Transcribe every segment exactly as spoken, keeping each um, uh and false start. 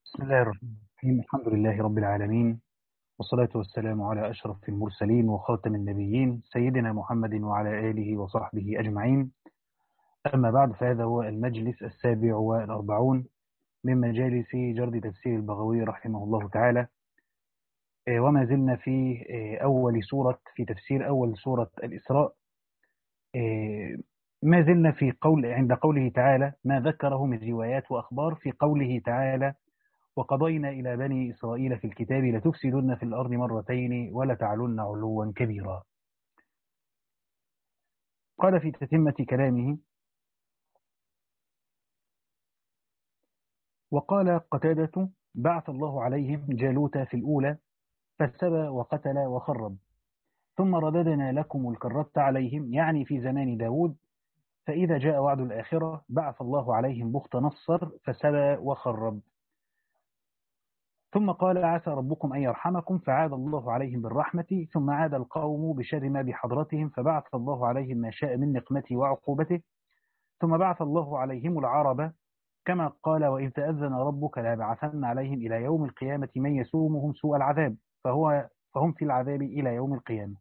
بسم الله الرحمن الرحيم. الحمد لله رب العالمين، والصلاة والسلام على أشرف المرسلين وخاتم النبيين سيدنا محمد وعلى آله وصحبه أجمعين. أما بعد، فهذا هو المجلس السابع والأربعون من مجالس جرد تفسير البغوي رحمه الله تعالى. آه، وما زلنا في آه، أول سورة في تفسير أول سورة الإسراء. آه، ما زلنا في قول عند قوله تعالى ما ذكره من روايات وأخبار في قوله تعالى: وقضينا إلى بني إسرائيل في الكتاب لتفسدن في الأرض مرتين ولتعلن علوا كبيرا. قال في تتمة كلامه: وقال قتادة: بعث الله عليهم جالوت في الأولى فسبى وقتل وخرب، ثم رددنا لكم الكرة عليهم، يعني في زمان داود، فإذا جاء وعد الآخرة بعث الله عليهم بخت نصر فسبى وخرب. ثم قال: عسى ربكم أن يرحمكم، فعاد الله عليهم بالرحمة، ثم عاد القوم بشر ما بحضرتهم، فبعث الله عليهم ما شاء من نقمته وعقوبته، ثم بعث الله عليهم العرب، كما قال: وإذ تأذن ربك ليبعثن عليهم إلى يوم القيامة من يسومهم سوء العذاب، فهو فهم في العذاب إلى يوم القيامة.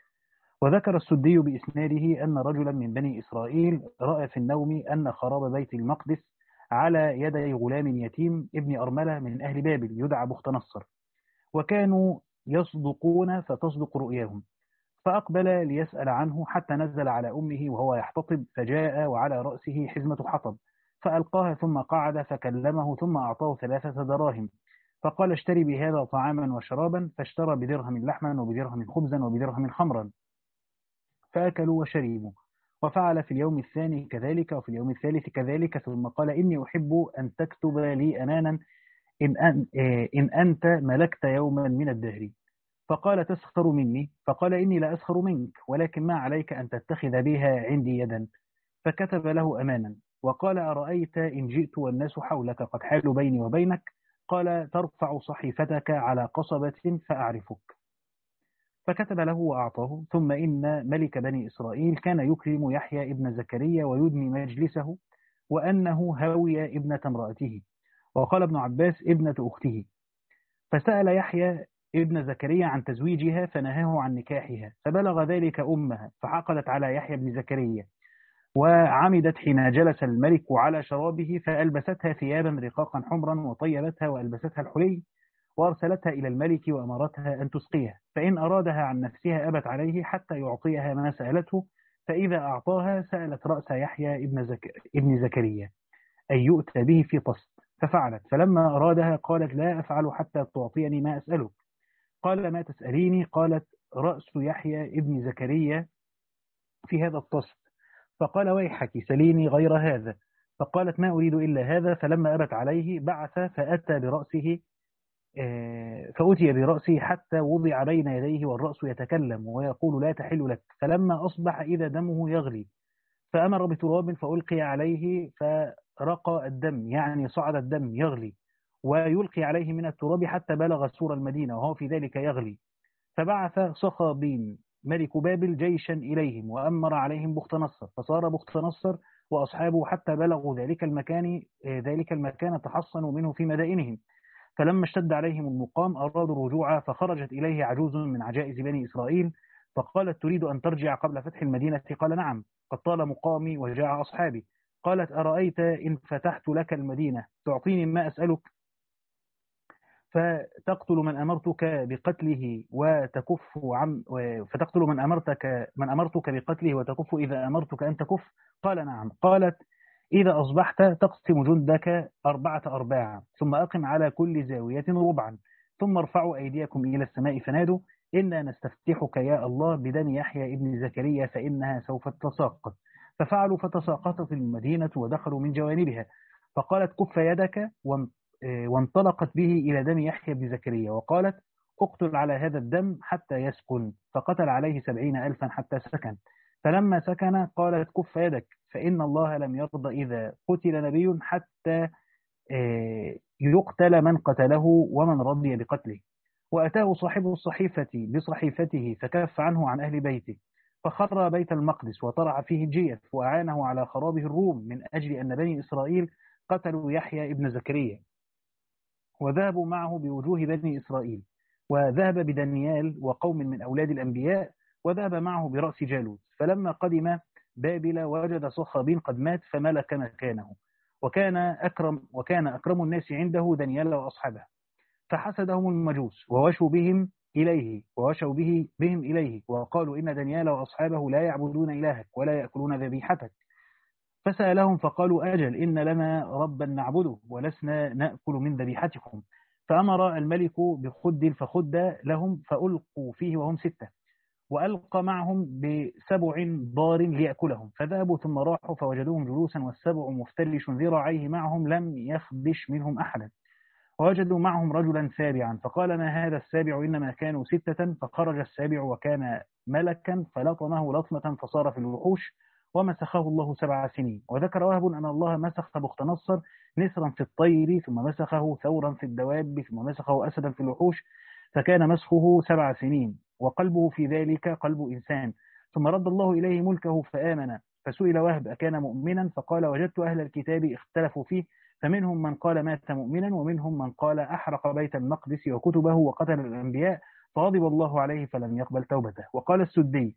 وذكر السدي بإسناده أن رجلا من بني إسرائيل رأى في النوم أن خراب بيت المقدس على يدي غلام يتيم ابن أرملة من أهل بابل يدعى بخت نصر، وكانوا يصدقون فتصدق رؤياهم، فأقبل ليسأل عنه حتى نزل على أمه وهو يحتطب، فجاء وعلى رأسه حزمة حطب، فألقاها ثم قعد فكلمه ثم أعطاه ثلاثة دراهم، فقال: اشتري بهذا طعاما وشرابا، فاشترى بدرهم لحما وبدرهم خبزا وبدرهم خمرا، فأكلوا وشربوا. وفعل في اليوم الثاني كذلك وفي اليوم الثالث كذلك، ثم قال: إني أحب أن تكتب لي أنانا إن, أن إن أنت ملكت يوما من الدهر. فقال: تسخر مني؟ فقال: إني لا أسخر منك، ولكن ما عليك أن تتخذ بها عندي يدا. فكتب له أمانا، وقال: أرأيت إن جئت والناس حولك قد حالوا بيني وبينك؟ قال: ترفع صحيفتك على قصبة فأعرفك. فكتب له وأعطاه. ثم إن ملك بني إسرائيل كان يكرم يحيى ابن زكريا ويدني مجلسه، وأنه هاوي ابنة امرأته، وقال ابن عباس: ابنة أخته. فسأل يحيى ابن زكريا عن تزويجها فنهاه عن نكاحها، فبلغ ذلك أمها فحقدت على يحيى بن زكريا، وعمدت حين جلس الملك على شرابه فألبستها ثيابا رقاقا حمرا، وطيبتها وألبستها الحلي، وأرسلتها إلى الملك وأمرتها أن تسقيها، فإن أرادها عن نفسها أبت عليه حتى يعطيها ما سألته، فإذا أعطاها سألت رأس يحيى ابن, زك... ابن زكريا أن يؤتى به في طست، ففعلت. فلما أرادها قالت: لا أفعل حتى تعطيني ما أسألك. قال: ما تسأليني؟ قالت: رأس يحيى ابن زكريا في هذا الطست. فقال: ويحك سليني غير هذا. فقالت: ما أريد إلا هذا. فلما أبت عليه بعث فأتى برأسه آه، فأتي برأسه حتى وضع بين يديه والرأس يتكلم ويقول: لا تحل لك. فلما أصبح إذا دمه يغلي، فأمر بتراب فألقي عليه فرقى الدم، يعني صعد الدم يغلي، ويلقي عليه من التراب حتى بلغ سور المدينة وهو في ذلك يغلي. فبعث صخابين ملك بابل جيشا إليهم وأمر عليهم بخت نصر، فصار بخت نصر وأصحابه حتى بلغوا ذلك المكان آه، ذلك المكان تحصنوا منه في مدائنهم. فلما اشتد عليهم المقام أرادوا الرجوع، فخرجت إليه عجوز من عجائز بني إسرائيل فقالت: تريد أن ترجع قبل فتح المدينة؟ قال: نعم، قد طال مقامي وجاع أصحابي. قالت: أرأيت إن فتحت لك المدينة تعطيني ما أسألك؟ فتقتل من أمرتك بقتله وتكف عن فتقتل من أمرتك من أمرتك بقتله وتكف إذا أمرتك أن تكف؟ قال: نعم. قالت: إذا أصبحت تقسم جندك أربعة أرباع، ثم أقم على كل زاوية ربعا، ثم ارفعوا أيديكم إلى السماء فنادوا: إنا نستفتحك يا الله بدم يحيى ابن زكريا فإنها سوف تتساقط. ففعلوا فتساقطت المدينة ودخلوا من جوانبها. فقالت: كف يدك، وانطلقت به إلى دم يحيى بن زكريا وقالت: اقتل على هذا الدم حتى يسكن. فقتل عليه سبعين ألفا حتى سكن. فلما سكن قالت: كف يدك، فإن الله لم يرضى إذا قتل نبي حتى آه، يقتل من قتله ومن رضي بقتله. وأتاه صاحب الصحيفة بصحيفته فكف عنه عن أهل بيته، فخر بيت المقدس وطرع فيه الجيف، وأعانه على خرابه الروم من أجل أن بني إسرائيل قتلوا يحيى ابن زكريا. وذهبوا معه بوجوه بني إسرائيل، وذهب بدانيال وقوم من أولاد الأنبياء، وذهب معه برأس جالوت. فلما قدم بابل وجد صخابين قد مات فملك مكانه، وكان أكرم وكان أكرم الناس عنده دانيال وأصحابه، فحسدهم المجوس ووشوا بهم إليه ووشوا به بهم إليه وقالوا إن دانيال وأصحابه لا يعبدون إلهك ولا يأكلون ذبيحتك. فسألهم فقالوا أجل إن لنا ربا نعبده ولسنا نأكل من ذبيحتكم. فأمر الملك بخد فخد لهم فألقوا فيه وهم ستة، وألقى معهم بسبع ضار ليأكلهم. فذهبوا ثم راحوا فوجدوهم جلوسا والسبع مفترش ذراعيه معهم لم يخدش منهم أحدا. ووجدوا معهم رجلا سابعا فقال ما هذا السابع إنما كانوا ستة. فخرج السابع وكان ملكا فلطمه لطمة فصار في الوحوش ومسخه الله سبع سنين. وذكر وهب أن الله مسخ بخت نصر نسرا في الطير ثم مسخه ثورا في الدواب ثم مسخه أسدا في الوحوش فكان مسخه سبع سنين، وقلبه في ذلك قلب إنسان. ثم رد الله إليه ملكه فآمن. فسئل وهب أكان مؤمنا فقال وجدت أهل الكتاب اختلفوا فيه، فمنهم من قال مات مؤمنا ومنهم من قال أحرق بيت المقدس وكتبه وقتل الأنبياء فغضب الله عليه فلم يقبل توبته. وقال السدي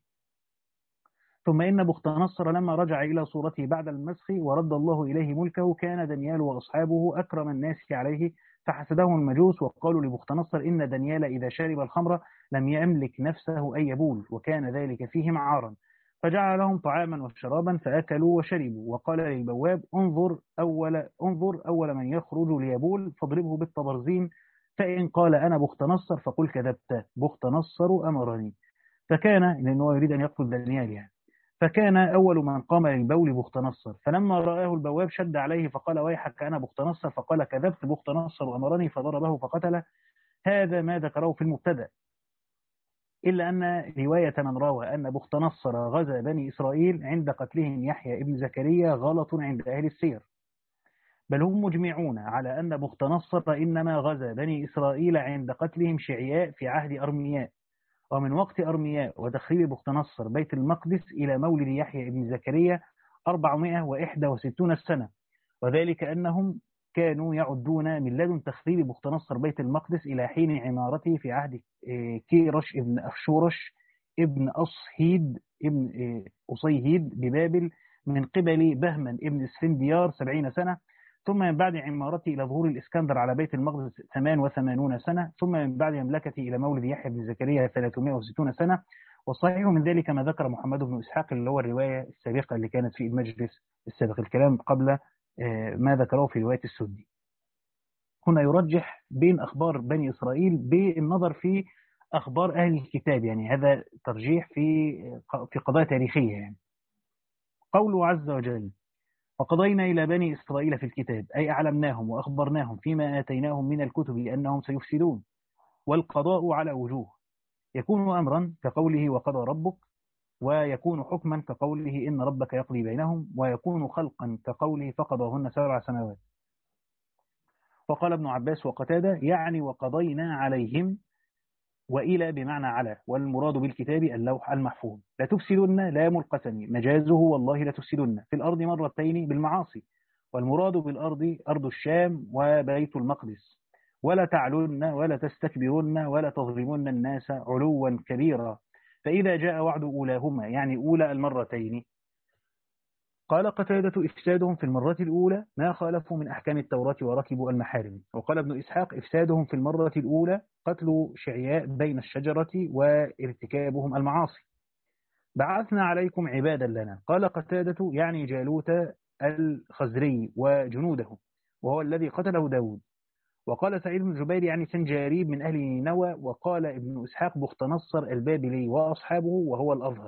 ثم إن بخت نصر لما رجع إلى صورته بعد المسخ ورد الله إليه ملكه كان دانيال وأصحابه أكرم الناس عليه، فحسدهم المجوس وقالوا لبخت نصر إن دانيال إذا شرب الخمر لم يملك نفسه أن يبول وكان ذلك فيهم عارا. فجعل لهم طعاما وشرابا فأكلوا وشربوا. وقال للبواب انظر أول, انظر أول من يخرج ليبول فاضربه بالطبرزين، فإن قال أنا بخت نصر فقل كذبت بخت نصر أمرني. فكان لأنه يريد أن يقتل دانيال يعني. فكان أول من قام للبول بخت نصر، فلما رآه البواب شد عليه فقال ويحك أنا بخت نصر، فقال كذبت بخت نصر وأمرني فضربه فقتله. هذا ما ذكره في المبتدأ، إلا أن رواية من روى أن بخت نصر غزا بني إسرائيل عند قتلهم يحيى ابن زكريا غلط عند أهل السير، بل هم مجمعون على أن بخت نصر إنما غزا بني إسرائيل عند قتلهم شعياء في عهد أرمياء، ومن وقت أرمياء ودخيل بخت نصر بيت المقدس إلى مولد يحيى ابن زكريا أربعمائة وواحد وستين سنة، وذلك أنهم كانوا يعدون من لدن تخريب بخت نصر بيت المقدس إلى حين عمارته في عهد كيرش ابن أخشورش ابن أصهيد ابن أصيهيد ببابل من قبل بهمن ابن السنديار سبعين سنة، ثم من بعد عمارته إلى ظهور الإسكندر على بيت المقدس ثمان وثمانون سنة، ثم من بعد مملكته إلى مولد يحيى بن زكريا ثلاثمائة وستين سنة. والصحيح من ذلك ما ذكر محمد بن إسحاق اللي هو الرواية السابقة اللي كانت في المجلس السابق، الكلام قبل ما ذكره في رواية السدي. هنا يرجح بين أخبار بني إسرائيل بالنظر في أخبار أهل الكتاب، يعني هذا ترجيح في في قضايا تاريخية. يعني قوله عز وجل وقضينا إلى بني إسرائيل في الكتاب أي أعلمناهم وأخبرناهم فيما آتيناهم من الكتب أنهم سيفسدون. والقضاء على وجوه، يكون أمرا كقوله وقضى ربك، ويكون حكما كقوله إن ربك يقضي بينهم، ويكون خلقا كقوله فقضاهن سبع سماوات. وقال ابن عباس وقتادة يعني وقضينا عليهم، وإلى بمعنى على، والمراد بالكتاب اللوح المحفوظ. لتفسدن لام القسم مجازه والله لتفسدن في الأرض مرتين بالمعاصي، والمراد بالأرض أرض الشام وبيت المقدس. ولا تعلن ولا تستكبرن ولا تظلمن الناس علوا كبيرا، فإذا جاء وعد أولاهما يعني أولى المرتين. قال قتادة إفسادهم في المرة الأولى ما خالفوا من أحكام التوراة وركبوا المحارم. وقال ابن إسحاق إفسادهم في المرة الأولى قتل شعياء بين الشجرة وارتكابهم المعاصي. بعثنا عليكم عبادا لنا. قال قتادة يعني جالوت الخزري وجنوده وهو الذي قتله داود. وقال سعيد بن جبير يعني سنجاريب من أهل نينوى. وقال ابن إسحاق بخت نصر البابلي وأصحابه وهو الأظهر.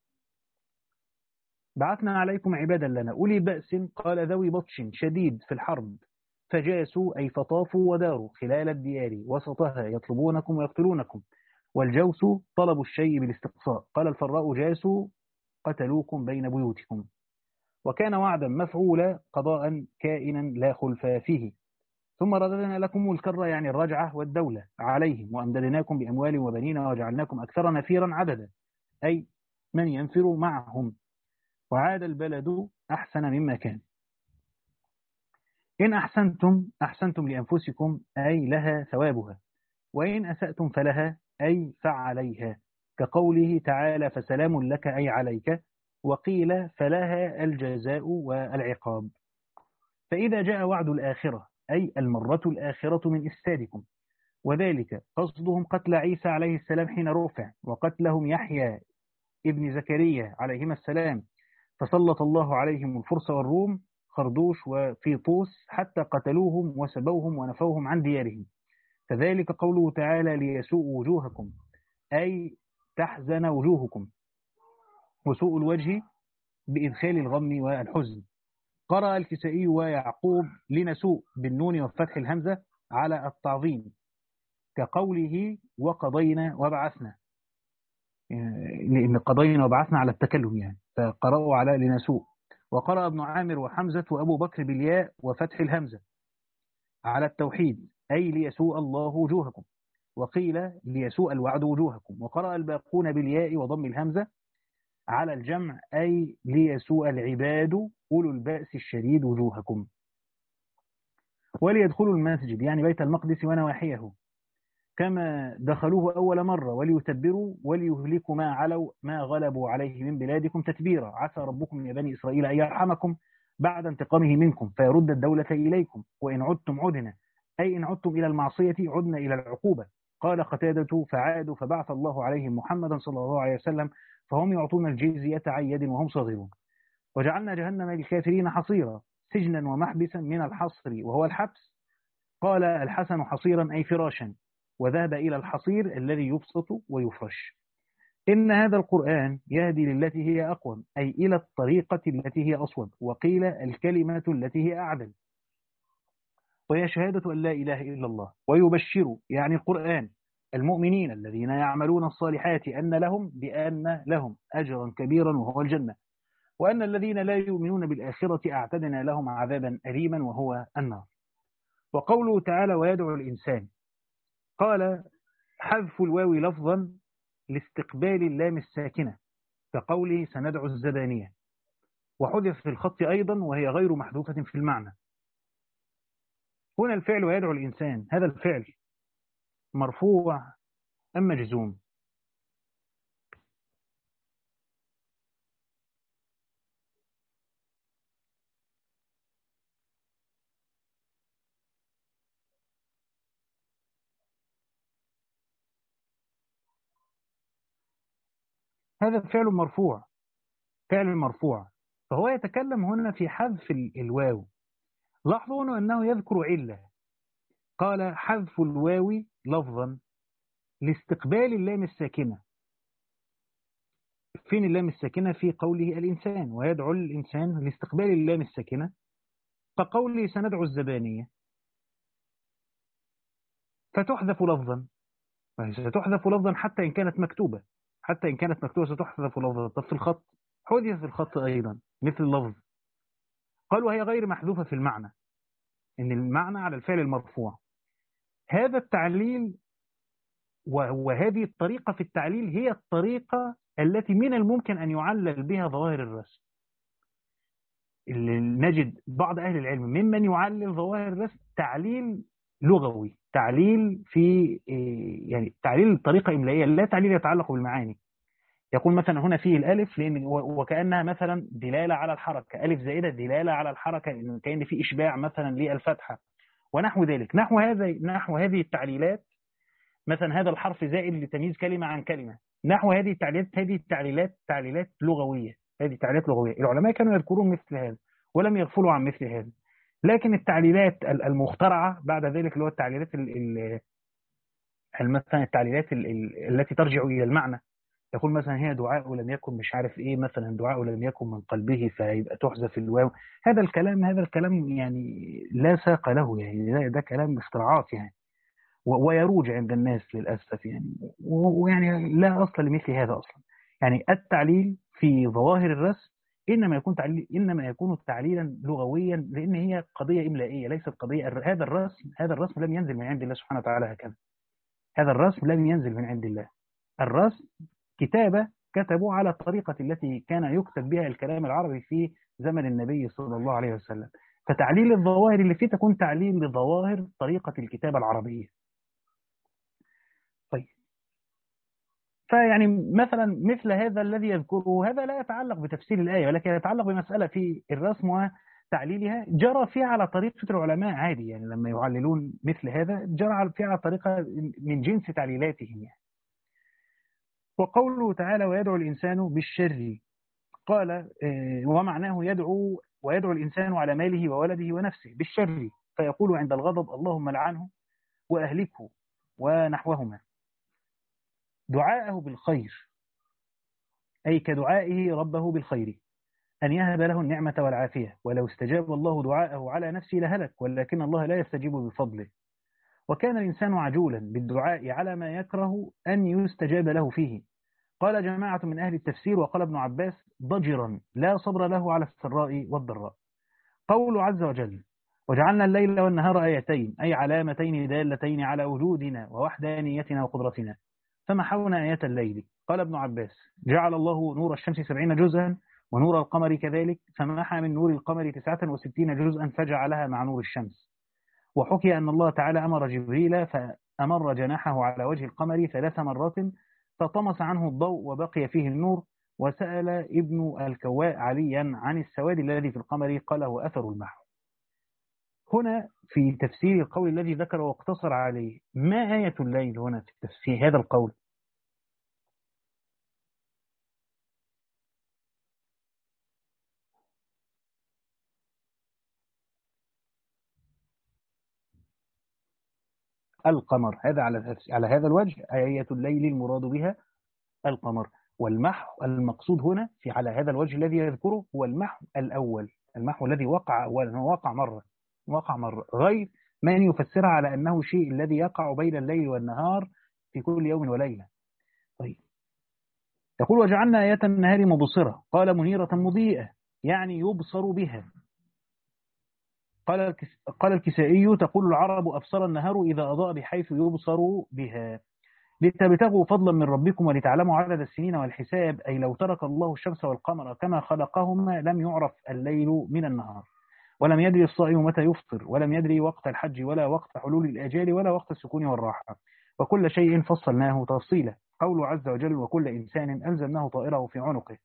بعثنا عليكم عبادا لنا أولي بأس قال ذوي بطش شديد في الحرب، فجاسوا أي فطافوا وداروا خلال الديار وسطها يطلبونكم ويقتلونكم. والجوس طلب الشيء بالاستقصاء. قال الفراء جاسوا قتلوكم بين بيوتكم. وكان وعدا مفعولا قضاء كائنا لا خلف فيه. ثم رددنا لكم الكرة يعني الرجعة والدولة عليهم، وأمددناكم بأموال وبنين وجعلناكم أكثر نفيرا عددا أي من ينفر معهم، وعاد البلد أحسن مما كان. إن أحسنتم أحسنتم لأنفسكم أي لها ثوابها، وإن أسأتم فلها أي فعليها، كقوله تعالى فسلام لك أي عليك، وقيل فلها الجزاء والعقاب. فإذا جاء وعد الآخرة أي المرة الآخرة من إفسادكم، وذلك قصدهم قتل عيسى عليه السلام حين رفع، وقتلهم يحيى ابن زكريا عليهما السلام، فسلط الله عليهم الفرس والروم خردوش وفيطوس حتى قتلوهم وسبوهم ونفوهم عن ديارهم. فذلك قوله تعالى ليسوء وجوهكم أي تحزن وجوهكم، وسوء الوجه بإدخال الغم والحزن. قرأ الكسائي ويعقوب لنسوء بالنون وفتح الهمزة على التعظيم، كقوله وقضينا وبعثنا، لأن قضينا وبعثنا على التكلم يعني، فقرأوا على لنسوء. وقرأ ابن عامر وحمزة وأبو بكر بالياء وفتح الهمزة على التوحيد أي ليسوء الله وجوهكم، وقيل ليسوء الوعد وجوهكم. وقرأ الباقون بالياء وضم الهمزة على الجمع أي ليسوء العباد أولو البأس الشديد وجوهكم. وليدخلوا المسجد يعني بيت المقدس ونواحيه كما دخلوه أول مرة، وليتبروا وليهلكوا ما علوا ما غلبوا عليه من بلادكم تتبيرا، عسى ربكم يا بني إسرائيل أن يرحمكم بعد انتقامه منكم فيرد الدولة إليكم، وإن عدتم عدنا أي إن عدتم إلى المعصية عدنا إلى العقوبة. قال قتادة فعادوا فبعث الله عليهم محمدا صلى الله عليه وسلم فهم يعطون الجزية عن يد وهم صغيرون. وجعلنا جهنم للكافرين حصيرا سجنا ومحبسا من الحصر وهو الحبس. قال الحسن حصيرا أي فراشا، وذهب إلى الحصير الذي يبسط ويفرش. إن هذا القرآن يهدي للتي هي أقوم أي إلى الطريقة التي هي أصوب، وقيل الكلمة التي هي أعدل، وهي شهادة أن لا إله إلا الله. ويبشر يعني القرآن المؤمنين الذين يعملون الصالحات أن لهم بأن لهم أجرا كبيرا وهو الجنة، وأن الذين لا يؤمنون بالآخرة أعتدنا لهم عذابا أليما وهو النار. وقوله تعالى ويدعو الإنسان، قال حذف الواو لفظا لاستقبال اللام الساكنة كقوله سندعو الزبانية، وحذف في الخط أيضا وهي غير محذوفة في المعنى. هنا الفعل ويدعو الإنسان هذا الفعل مرفوع أم مجزوم؟ هذا فعل مرفوع، فعل مرفوع، فهو يتكلم هنا في حذف الواو. لاحظوا هنا أنه يذكر علة، قال حذف الواو لفظا لاستقبال اللام الساكنة. فين اللام الساكنة في قوله الإنسان ويدعو الإنسان لاستقبال اللام الساكنة، فقوله سندعو الزبانية فتحذف لفظا، ستحذف لفظا حتى إن كانت مكتوبة، حتى إن كانت مكتوبة ستحذف لفظا. طب في الخط حذف في الخط أيضا مثل اللفظ. قالوا هي غير محذوفة في المعنى، إن المعنى على الفعل المرفوع. هذا التعليل وهذه الطريقة في التعليل هي الطريقة التي من الممكن أن يعلل بها ظواهر الرسم. نجد بعض أهل العلم ممن يعلل ظواهر الرسم تعليل لغوي، تعليل في يعني تعليل طريقة إملائية، لا تعليل يتعلق بالمعاني. يقول مثلا هنا فيه الألف لأن وكأنها مثلا دلالة على الحركة، ألف زائدة دلالة على الحركة كأن في إشباع مثلا للفتحة ونحو ذلك. نحو هذا نحو هذه التعليلات، مثلا هذا الحرف زائد لتمييز كلمة عن كلمة، نحو هذه التعليلات. هذه التعليلات تعليلات لغوية، هذه تعليلات لغوية. العلماء كانوا يذكرون مثل هذا ولم يغفلوا عن مثل هذا. لكن التعليلات المخترعة بعد ذلك اللي هو التعليلات مثلا التعليلات التي ترجع إلى المعنى، يقول مثلا هي دعاء لم يكن مش عارف ايه، مثلا دعاء لم يكن من قلبه فيبقى تحذف الواو. هذا الكلام هذا الكلام يعني لا ساق له، يعني ده, ده كلام اختراعات يعني، ويروج عند الناس للأسف يعني، ويعني لا أصل لمثل هذا أصلا. يعني التعليل في ظواهر الرسم إنما يكون تعليل إنما يكون تعليلا لغويا، لأن هي قضية إملائية ليست قضية. هذا الرسم هذا الرسم لم ينزل من عند الله سبحانه وتعالى هكذا، هذا الرسم لم ينزل من عند الله. الرسم كتابة كتبوا على الطريقة التي كان يكتب بها الكلام العربي في زمن النبي صلى الله عليه وسلم. فتعليل الظواهر اللي فيه تكون تعليل لظواهر طريقة الكتابة العربية. طيب، فيعني مثلا مثل هذا الذي يذكره هذا لا يتعلق بتفسير الآية، ولكن يتعلق بمسألة في الرسم وتعليلها جرى فيها على طريقة العلماء عادي. يعني لما يعللون مثل هذا جرى فيها على طريقة من جنس تعليلاتهم يعني. وقوله تعالى ويدعو الإنسان بالشر، قال آه، ومعناه يدعو ويدعو الإنسان على ماله وولده ونفسه بالشر، فيقول عند الغضب اللهم لعنه وأهلكه ونحوهما. دعاءه بالخير أي كدعائه ربه بالخير، أن يهب له النعمة والعافية، ولو استجاب الله دعاءه على نفسه لهلك، ولكن الله لا يستجيب بفضله. وكان الإنسان عجولا بالدعاء على ما يكره أن يستجاب له فيه. قال جماعة من أهل التفسير وقال ابن عباس ضجرا لا صبر له على السراء والضراء. قول عز وجل وجعلنا الليل والنهار آيتين أي علامتين دالتين على وجودنا ووحدانيتنا وقدرتنا، فمحونا آية الليل. قال ابن عباس جعل الله نور الشمس سبعين جزءا ونور القمر كذلك، فمحى من نور القمر تسعة وستين جزءا فجعلها مع نور الشمس. وحكي أن الله تعالى أمر جبريل فأمر جناحه على وجه القمر ثلاث مرات فطمس عنه الضوء وبقي فيه النور. وسأل ابن الكواء عليا عن السواد الذي في القمر قال هو أثر المحو. هنا في تفسير القول الذي ذكر واقتصر عليه، ما آية الليل هنا في تفسير هذا القول؟ القمر. هذا على على هذا الوجه آية الليل المراد بها القمر. والمحو المقصود هنا في على هذا الوجه الذي يذكره هو المحو الأول، المحو الذي وقع أولا، وقع مرة وقع مرة، غير من يفسرها على أنه شيء الذي يقع بين الليل والنهار في كل يوم وليلة. طيب، يقول وجعلنا آية النهار مبصرة، قال منيرة مضيئة يعني يبصر بها. قال الكس... قال الكسائي تقول العرب أبصر النهار إذا أضاء بحيث يبصر بها، لتبتغوا فضلا من ربكم ولتعلموا عدد السنين والحساب، أي لو ترك الله الشمس والقمر كما خلقهما لم يعرف الليل من النهار، ولم يدري الصائم متى يفطر، ولم يدري وقت الحج ولا وقت حلول الآجال ولا وقت السكون والراحة، وكل شيء فصلناه تفصيلا. قوله عز وجل وكل إنسان ألزمناه طائره في عنقه.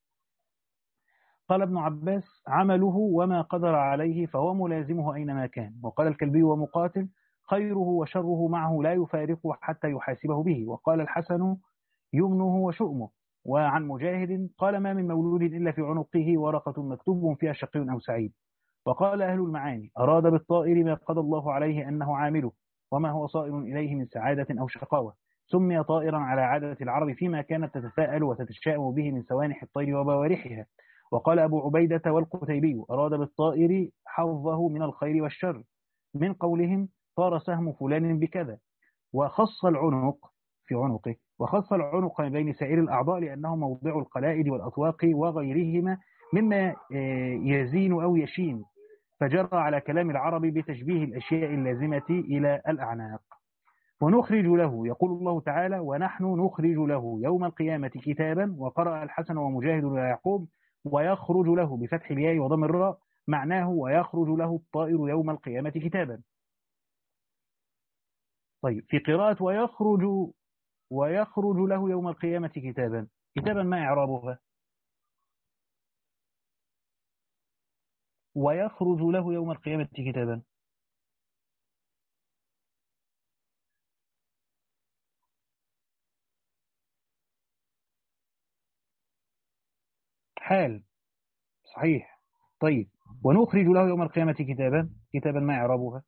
قال ابن عباس عمله وما قدر عليه فهو ملازمه أينما كان. وقال الكلبي ومقاتل خيره وشره معه لا يفارقه حتى يحاسبه به. وقال الحسن يمنه وشؤمه. وعن مجاهد قال ما من مولود إلا في عنقه ورقة مكتوب فيها شقي أو سعيد. وقال أهل المعاني أراد بالطائر ما قضى الله عليه أنه عامله وما هو صائر إليه من سعادة أو شقاوة، سمي طائرا على عادة العرب فيما كانت تتفاءل وتتشائم به من سوانح الطير وبوارحها. وقال أبو عبيدة والقتيبي أراد بالطائر حظه من الخير والشر من قولهم طار سهم فلان بكذا. وخص العنق في عنقه وخص العنق من بين سائر الأعضاء لأنه موضع القلائد والأطواق وغيرهما مما يزين أو يشين، فجرى على كلام العرب بتشبيه الأشياء اللازمة إلى الأعناق. ونخرج له، يقول الله تعالى ونحن نخرج له يوم القيامة كتابا. وقرأ الحسن ومجاهد ويعقوب ويخرج له بفتح الياء وضم الراء، معناه ويخرج له الطائر يوم القيامة كتابا. طيب، في قراءة ويخرج ويخرج له يوم القيامة كتابا، كتابا ما إعرابها؟ ويخرج له يوم القيامة كتابا حال، صحيح. طيب، ونخرج له يوم القيامة كتابا، كتابا ما إعرابها؟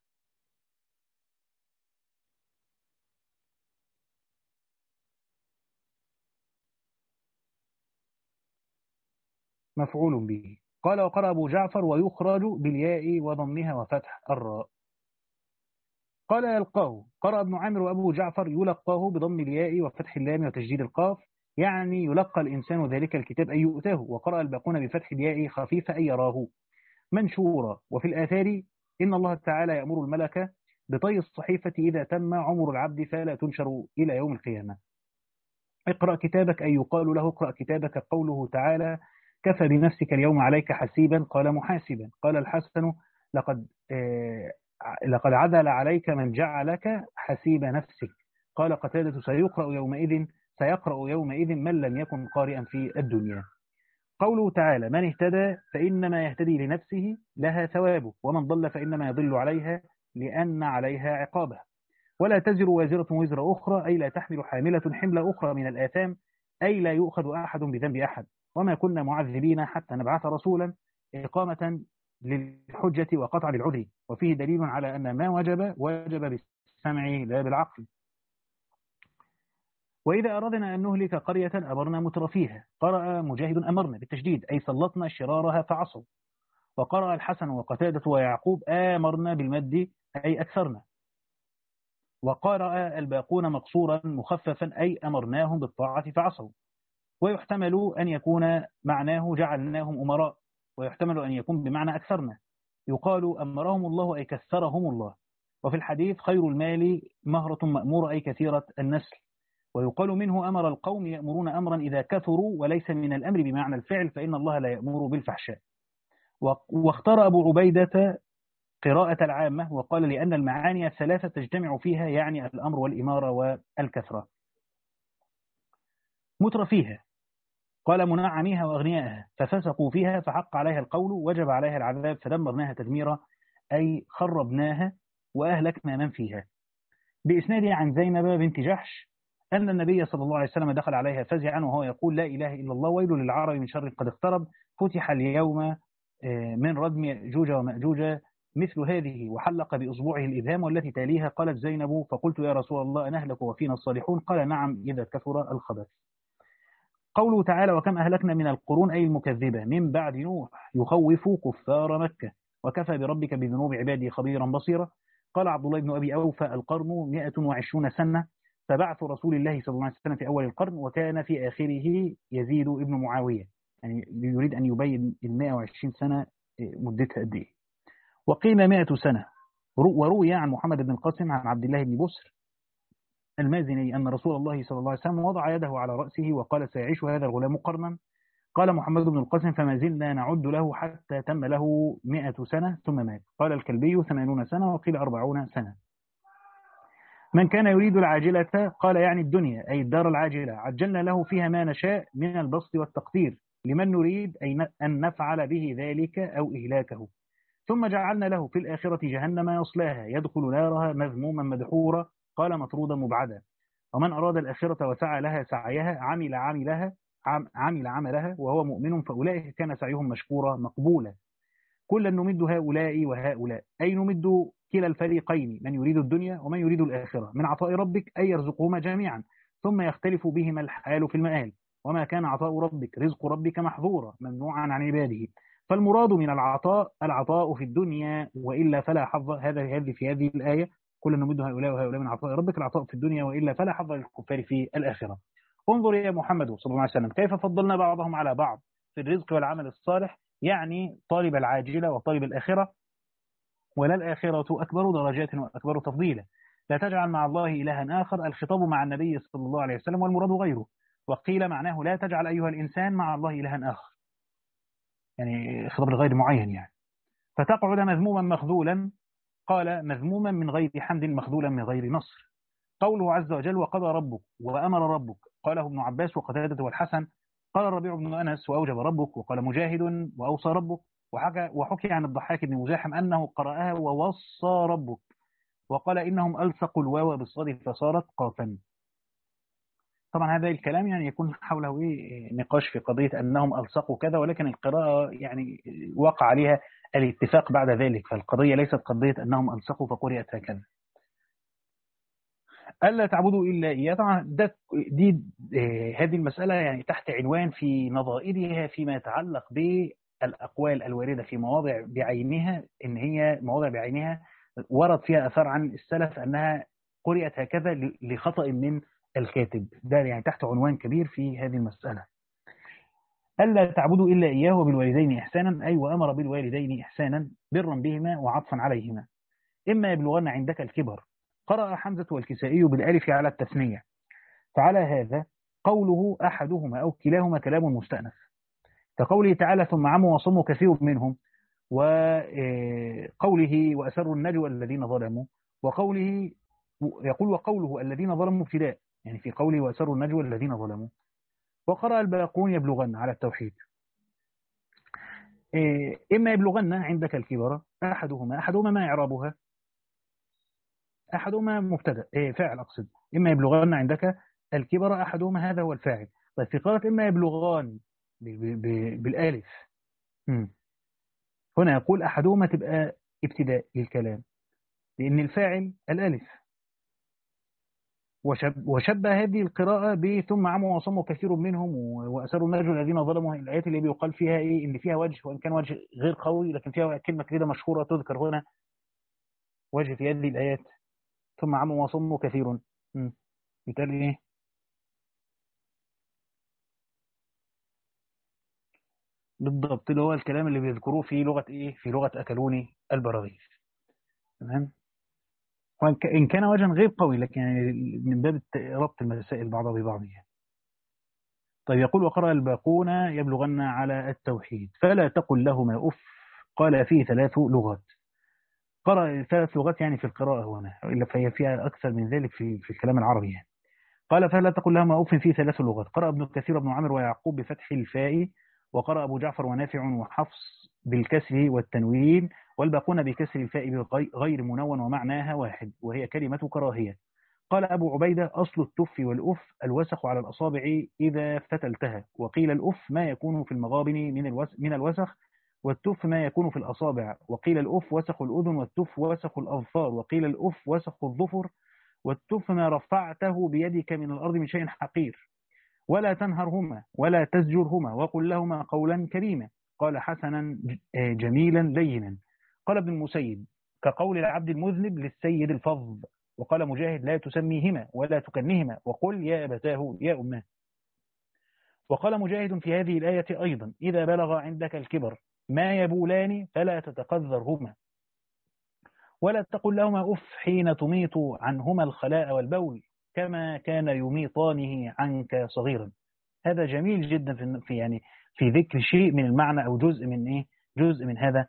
مفعول به. قال وقرأ أبو جعفر ويخرج بالياء وضمها وفتح الراء. قال يلقاه، قرأ ابن عامر وأبو جعفر يلقاه بضم الياء وفتح اللام وتشديد القاف، يعني يلقى الإنسان ذلك الكتاب أي يؤتاه. وقرأ الباقون بفتح الياء خفيفة أي يراه منشورا. وفي الآثار إن الله تعالى يأمر الملكة بطي الصحيفة إذا تم عمر العبد فلا تنشر إلى يوم القيامة. اقرأ كتابك أي يقال له اقرأ كتابك. قوله تعالى كفى بنفسك اليوم عليك حسيبا، قال محاسبا. قال الحسن لقد آه لقد عدل عليك من جعلك حسيب نفسك. قال قتادة سيقرأ يومئذ سيقرأ يومئذ من لم يكن قارئا في الدنيا. قوله تعالى: من اهتدى فإنما يهتدي لنفسه لها ثوابه، ومن ضل فإنما يضل عليها لأن عليها عقابه. ولا تزر وازرة وزر أخرى، أي لا تحمل حاملة حمل أخرى من الآثام، أي لا يؤخذ أحد بذنب أحد. وما كنا معذبين حتى نبعث رسولا، إقامة للحجة وقطع للعذر. وفيه دليل على أن ما وجب وجب بالسمع لا بالعقل. وإذا أردنا أن نهلك قرية أمرنا مترفيها. قرأ مجاهد أمرنا بالتشديد، أي سلطنا شرارها فعصوا. وقرأ الحسن وقتادة ويعقوب آمرنا بالمد، أي أكثرنا. وقرأ الباقون مقصورا مخففا، أي أمرناهم بالطاعة فعصوا. ويحتمل أن يكون معناه جعلناهم أمراء، ويحتمل أن يكون بمعنى أكثرنا. يقال أمرهم الله أي كثرهم الله. وفي الحديث: خير المال مهرة مأمورة، أي كثيرة النسل. ويقال منه: أمر القوم يأمرون أمرا إذا كثروا، وليس من الأمر بمعنى الفعل، فإن الله لا يأمر بالفحشاء. واختار أبو عبيدة قراءة العامة، وقال: لأن المعاني الثلاثة تجتمع فيها، يعني الأمر والإمارة والكثرة. مترفيها، قال: منعميها وأغنيائها، ففسقوا فيها فحق عليها القول وجب عليها العذاب، فدمرناها تدميرا، أي خربناها وأهلكنا من فيها. بإسناده عن زينب بنت جحش أن النبي صلى الله عليه وسلم دخل عليها فزعا وهو يقول: لا إله إلا الله، ويل للعرب من شر قد اقترب، فتح اليوم من ردم يأجوج ومأجوج مثل هذه، وحلق بأصبعه الإبهام والتي تاليها. قالت زينب: فقلت يا رسول الله أنهلك وفينا الصالحون؟ قال: نعم، إذا كثر الخبث. قوله تعالى: وكم أهلكنا من القرون، أي المكذبة من بعد نوح، يخوف كفار مكة، وكفى بربك بذنوب عباده خبيرا بصيرا. قال عبد الله بن أبي أوفى: القرن مئة وعشرون سنة، فبعث رسول الله صلى الله عليه وسلم في أول القرن، وكان في آخره يزيد ابن معاوية. يعني يريد أن يبين المئة وعشرين سنة مدتها قد إيه. وقيل مئة سنة. وروي عن محمد بن القاسم عن عبد الله بن بسر المازني أن رسول الله صلى الله عليه وسلم وضع يده على رأسه وقال: سيعيش هذا الغلام قرنا. قال محمد بن القاسم: فما زلنا نعد له حتى تم له مئة سنة ثم مات. قال الكلبي: ثمانون سنة، وقيل أربعون سنة. من كان يريد العاجلة، قال يعني الدنيا، أي الدار العاجلة، عجلنا له فيها ما نشاء من البسط والتقدير لمن نريد أن نفعل به ذلك أو إهلاكه، ثم جعلنا له في الآخرة جهنم يصلاها يدخل نارها مذموما مدحورا، قال مطرودا مبعدا. ومن أراد الآخرة وسعى لها سعيها عمل عملها عمل عملها وهو مؤمن، فأولئك كان سعيهم مشكورا مقبولا. كلا نمد هؤلاء وهؤلاء، أي نمد كلا الفريقين، من يريد الدنيا ومن يريد الآخرة، من عطاء ربك، أي يرزقهما جميعا، ثم يختلف بهما الحال في المآل. وما كان عطاء ربك رزق ربك محظورا ممنوعا عن عباده. فالمراد من العطاء العطاء في الدنيا، وإلا فلا حظ. هذا هذه في هذه الآية: كلا نمد هؤلاء وهؤلاء من عطاء ربك، العطاء في الدنيا، وإلا فلا حظ للكفار في الآخرة. انظر يا محمد صلى الله عليه وسلم كيف فضلنا بعضهم على بعض في الرزق والعمل الصالح، يعني طالب العاجلة وطالب الآخرة. ولا الآخرة أكبر درجات وأكبر تفضيلا. لا تجعل مع الله إلها آخر، الخطاب مع النبي صلى الله عليه وسلم والمراد غيره. وقيل معناه: لا تجعل أيها الإنسان مع الله إلها آخر، يعني خطاب لغير معين يعني، فتقعد مذموما مخذولا. قال: مذموما من غير حمد، مخذولا من غير نصر. قوله عز وجل: وقضى ربك وأمر ربك، قاله ابن عباس وقتادة والحسن. قال الربيع بن أنس: وأوجب ربك. وقال مجاهد: وأوصى ربك. وحكى, وحكي عن الضحاك بن مزاحم أنه قرأها: ووصى ربك. وقال: إنهم ألصقوا الواو بالصاد فصارت قافا. طبعا هذا الكلام يعني يكون حوله نقاش في قضية أنهم ألصقوا كذا، ولكن القراءة يعني وقع عليها الاتفاق بعد ذلك، فالقضية ليست قضية أنهم ألصقوا فقرأت هكذا. ألا تعبدوا إلا إياه. طبعا ده دي هذه المسألة يعني تحت عنوان في نظائرها فيما يتعلق بالأقوال الواردة في مواضع بعينها، إن هي مواضع بعينها ورد فيها أثر عن السلف أنها قرأت هكذا لخطأ من الكاتب. ده يعني تحت عنوان كبير في هذه المسألة. ألا تعبدوا إلا إياه وبالوالدين إحسانا، أي وأمر بالوالدين إحسانا برا بهما وعطفا عليهما، إما يبلغن عندك الكبر. قرأ حمزة والكسائي بالألف على التثنية. فعلى هذا قوله أحدهما أو كلاهما كلام مستأنف، كقوله تعالى: ثم عموا وصموا كثير منهم. وقوله وأسروا النجوى الذين ظلموا، وقوله يقول وقوله الذين ظلموا ابتداء، يعني في قوله وأسروا النجوى الذين ظلموا. وقرأ الباقون يبلغن على التوحيد. إما يبلغن عندك الكبر أحدهما، أحدهما ما إعرابها؟ أحدهما مبتدأ فاعل أقصد، إما يبلغن عندك الكبر أحدهما هذا هو الفاعل. طيب في قراءة إما يبلغان بالالف، هنا يقول أحدهما تبقى ابتداء للكلام لأن الفاعل الالف. وشب وشبه هذه القراءة ب ثم عموا وصموا كثير منهم وأسروا النجوى الذين ظلموا، الآيات اللي بيقال فيها إيه إن فيها وجه، وإن كان وجه غير قوي لكن فيها كلمة كده مشهورة تذكر هنا، وجه في هذه الآيات ثم عموا وصموا كثير. بالتالي إيه؟ بالضبط اللي هو الكلام اللي بيذكروه في لغة إيه؟ في لغة أكلوني البراغيث. تمام. وإن كان وجها غير قوي لكن يعني من باب ربط المسائل بعضها ببعض يعني. طيب يقول وقرأ الباقون يبلغن على التوحيد فلا تقل لهما أف. قال فيه ثلاث لغات، قرأ ثلاث لغات يعني في القراءة هنا، إلا فهي فيها أكثر من ذلك في في الكلام العربي يعني. قال فلا تقل لهما أف فيه ثلاث لغات. قرأ ابن كثير بن عامر ويعقوب بفتح الفاء، وقرأ أبو جعفر ونافع وحفص بالكسر والتنوين، والباقون بكسر الفاء غير منون ومعناها واحد وهي كلمة كراهية. قال أبو عبيدة أصل التف والأف الوسخ على الأصابع إذا فتلتها، وقيل الأف ما يكون في المغابن من من الوسخ، والتف ما يكون في الأصابع، وقيل الأف وسخ الأذن، والتف وسخ الأظفار، وقيل الأف وسخ الظفر، والتف ما رفعته بيدك من الأرض من شيء حقير. ولا تنهرهما ولا تزجرهما وقل لهما قولا كريما. قال حسنا جميلا لينا. قال ابن المسيب كقول العبد المذنب للسيد الفظ. وقال مجاهد لا تسميهما ولا تكنهما وقل يا أبتاه يا أماه. وقال مجاهد في هذه الآية أيضا إذا بلغ عندك الكبر ما يبولان فلا تتقذرهما، ولا تقل لهما أف حين تميط عنهما الخلاء والبول كما كان يميطانه عنك صغيرا. هذا جميل جدا في في يعني في ذكر شيء من المعنى أو جزء من إيه جزء من هذا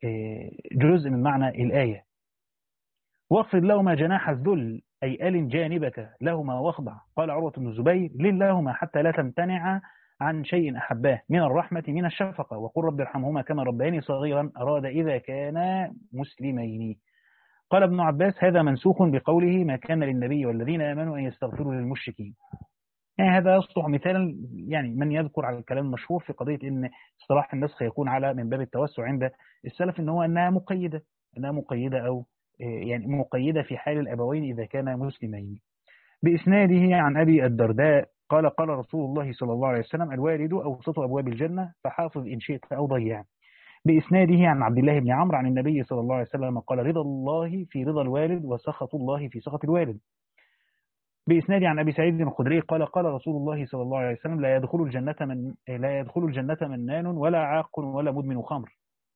جزء من معنى الآية. واخفض لهما جناح الذل أي ألن جانبك لهما واخضع. قال عروة بن الزبير لن لهما حتى لا تمتنع عن شيء أحباه من الرحمة من الشفقة، وقل رب ارحمهما كما ربياني صغيرا أراد إذا كانا مسلمين. قال ابن عباس هذا منسوخ بقوله ما كان للنبي والذين آمنوا أن يستغفروا للمشركين. يعني هذا يصلح مثالا يعني من يذكر على الكلام المشهور في قضية ان اصطلاح النسخ يكون على من باب التوسع عند السلف ان هو انها مقيدة انها مقيدة او يعني مقيدة في حال الابوين اذا كانا مسلمين. باسناده عن ابي الدرداء قال قال رسول الله صلى الله عليه وسلم الوالد اوسط ابواب الجنة فحافظ ان شئت او ضيع. باسناده عن عبد الله بن عمرو عن النبي صلى الله عليه وسلم قال رضا الله في رضا الوالد وسخط الله في سخط الوالد. بإسناد عن أبي سعيد الخدري قال قال رسول الله صلى الله عليه وسلم لا يدخل الجنة من لا يدخل الجنة منان ولا عاق ولا مدمن خمر.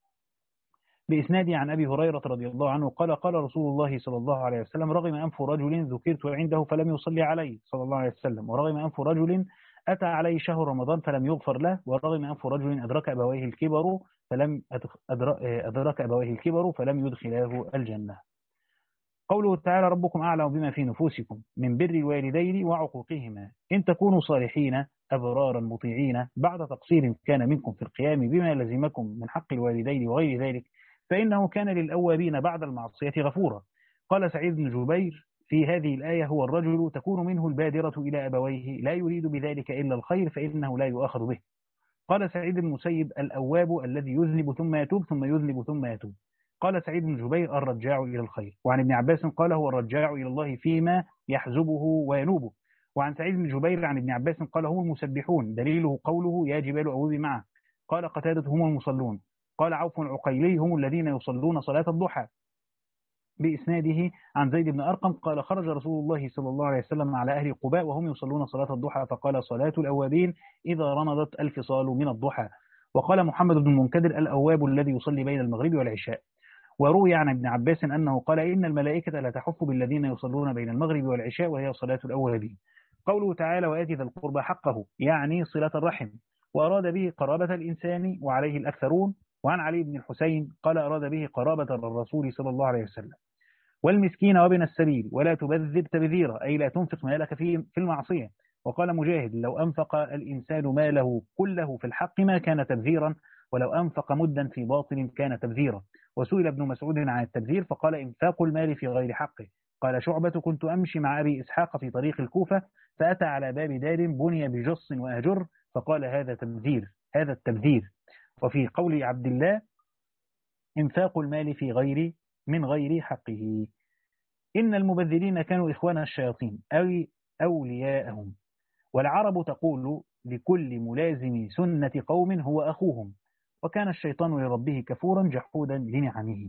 بإسناد عن أبي هريرة رضي الله عنه قال قال رسول الله صلى الله عليه وسلم رغم أنف رجل ذكرت عنده فلم يصلي عليه صلى الله عليه وسلم، ورغم أنف رجل أتى عليه شهر رمضان فلم يغفر له، ورغم أنف رجل أدرك أبويه الكبر فلم أدرك أبويه الكبر فلم يدخلاه الجنة. قوله تعالى ربكم أعلم بما في نفوسكم من بر الوالدين وعقوقهما إن تكونوا صالحين أبرارا مطيعين بعد تقصير كان منكم في القيام بما لزمكم من حق الوالدين وغير ذلك فإنه كان للأوابين بعد المعصية غفورا. قال سعيد بن جبير في هذه الآية هو الرجل تكون منه البادرة إلى أبويه لا يريد بذلك إلا الخير فإنه لا يؤاخذ به. قال سعيد بن المسيب الأواب الذي يذنب ثم يتوب ثم يذنب ثم يتوب. قال سعيد بن جبير الرجاع إلى الخير. وعن ابن عباس قال هو الرجاع إلى الله فيما يحزبه وينوبه. وعن سعيد بن جبير عن ابن عباس قال هم المسبحون دليله قوله يا جبال أوبي معه. قال قتادة هم المصلون. قال عوف العقيلي هم الذين يصلون صلاة الضحى. بإسناده عن زيد بن أرقم قال خرج رسول الله صلى الله عليه وسلم على أهل قباء وهم يصلون صلاة الضحى فقال صلاة الأوابين إذا رمضت الفصال من الضحى. وقال محمد بن المنكدر الأواب الذي يصلي بين المغرب والعشاء. وروي عن ابن عباس أنه قال إن الملائكة لا تحف بالذين يصلون بين المغرب والعشاء وهي صلاة الأوابين. قوله تعالى وآتي ذا القربى حقه يعني صلة الرحم، وأراد به قرابة الإنسان وعليه الأكثرون وعن علي بن الحسين قال أراد به قرابة الرسول صلى الله عليه وسلم. والمسكين وابن السبيل ولا تبذر تبذيرا، أي لا تنفق مالك في في المعصية. وقال مجاهد لو أنفق الإنسان ماله كله في الحق ما كان تبذيرا، ولو أنفق مدا في باطل كان تبذيرا. وسئل ابن مسعود عن التبذير فقال إنفاق المال في غير حقه. قال شعبة كنت أمشي مع أبي إسحاق في طريق الكوفة فأتى على باب دار بني بجص وأهجر فقال هذا تبذير، هذا التبذير. وفي قول عبد الله إنفاق المال في غير من غير حقه. إن المبذرين كانوا إخوان الشياطين أو أولياءهم. والعرب تقول لكل ملازم سنة قوم هو أخوهم، وكان الشيطان لربه كفورا جحودا لنعمه.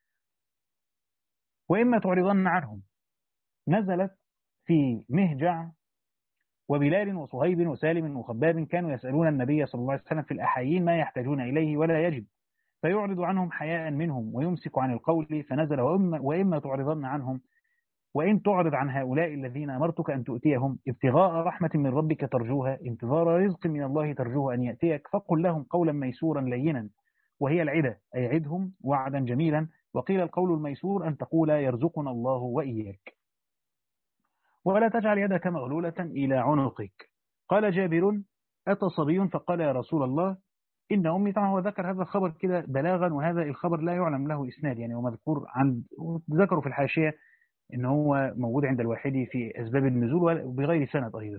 وإما تعرضن عنهم نزلت في مهجع وبلال وصهيب وسالم وخباب كانوا يسألون النبي صلى الله عليه وسلم في الأحايين ما يحتاجون إليه ولا يجب، فيعرض عنهم حياء منهم ويمسك عن القول، فنزل وإما, وإما تعرضن عنهم وإن تعرض عن هؤلاء الذين أمرتك أن تؤتيهم ابتغاء رحمة من ربك ترجوها انتظار رزق من الله ترجوه أن يأتيك، فقل لهم قولا ميسورا لينا، وهي العدة أي عدهم وعدا جميلا. وقيل القول الميسور أن تقول يرزقنا الله وإياك. ولا تجعل يدك مغلولة إلى عنقك. قال جابر أتى صبي فقال يا رسول الله إن أمي، طبعا هو ذكر هذا الخبر كده بلاغا، وهذا الخبر لا يعلم له إسناد يعني، ومذكور عن ذكروا في الحاشية إن هو موجود عند الواحدي في أسباب النزول وبغير سند أيضا.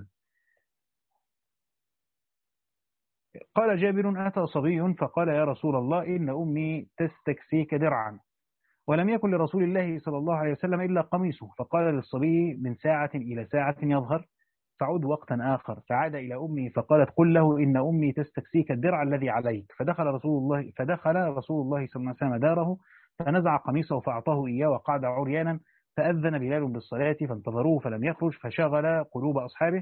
قال جابر أتى صبي فقال يا رسول الله إن أمي تستكسيك درعا، ولم يكن لرسول الله صلى الله عليه وسلم إلا قميصه، فقال للصبي من ساعة إلى ساعة يظهر فعود وقتا آخر، فعاد إلى أمي فقالت قل له إن أمي تستكسيك الدرع الذي عليك. فدخل رسول الله فدخل رسول الله صلى الله عليه وسلم داره فنزع قميصه فأعطاه إياه وقعد عريانا، فأذن بلال بالصلاة فانتظروه فلم يخرج فشغل قلوب أصحابه،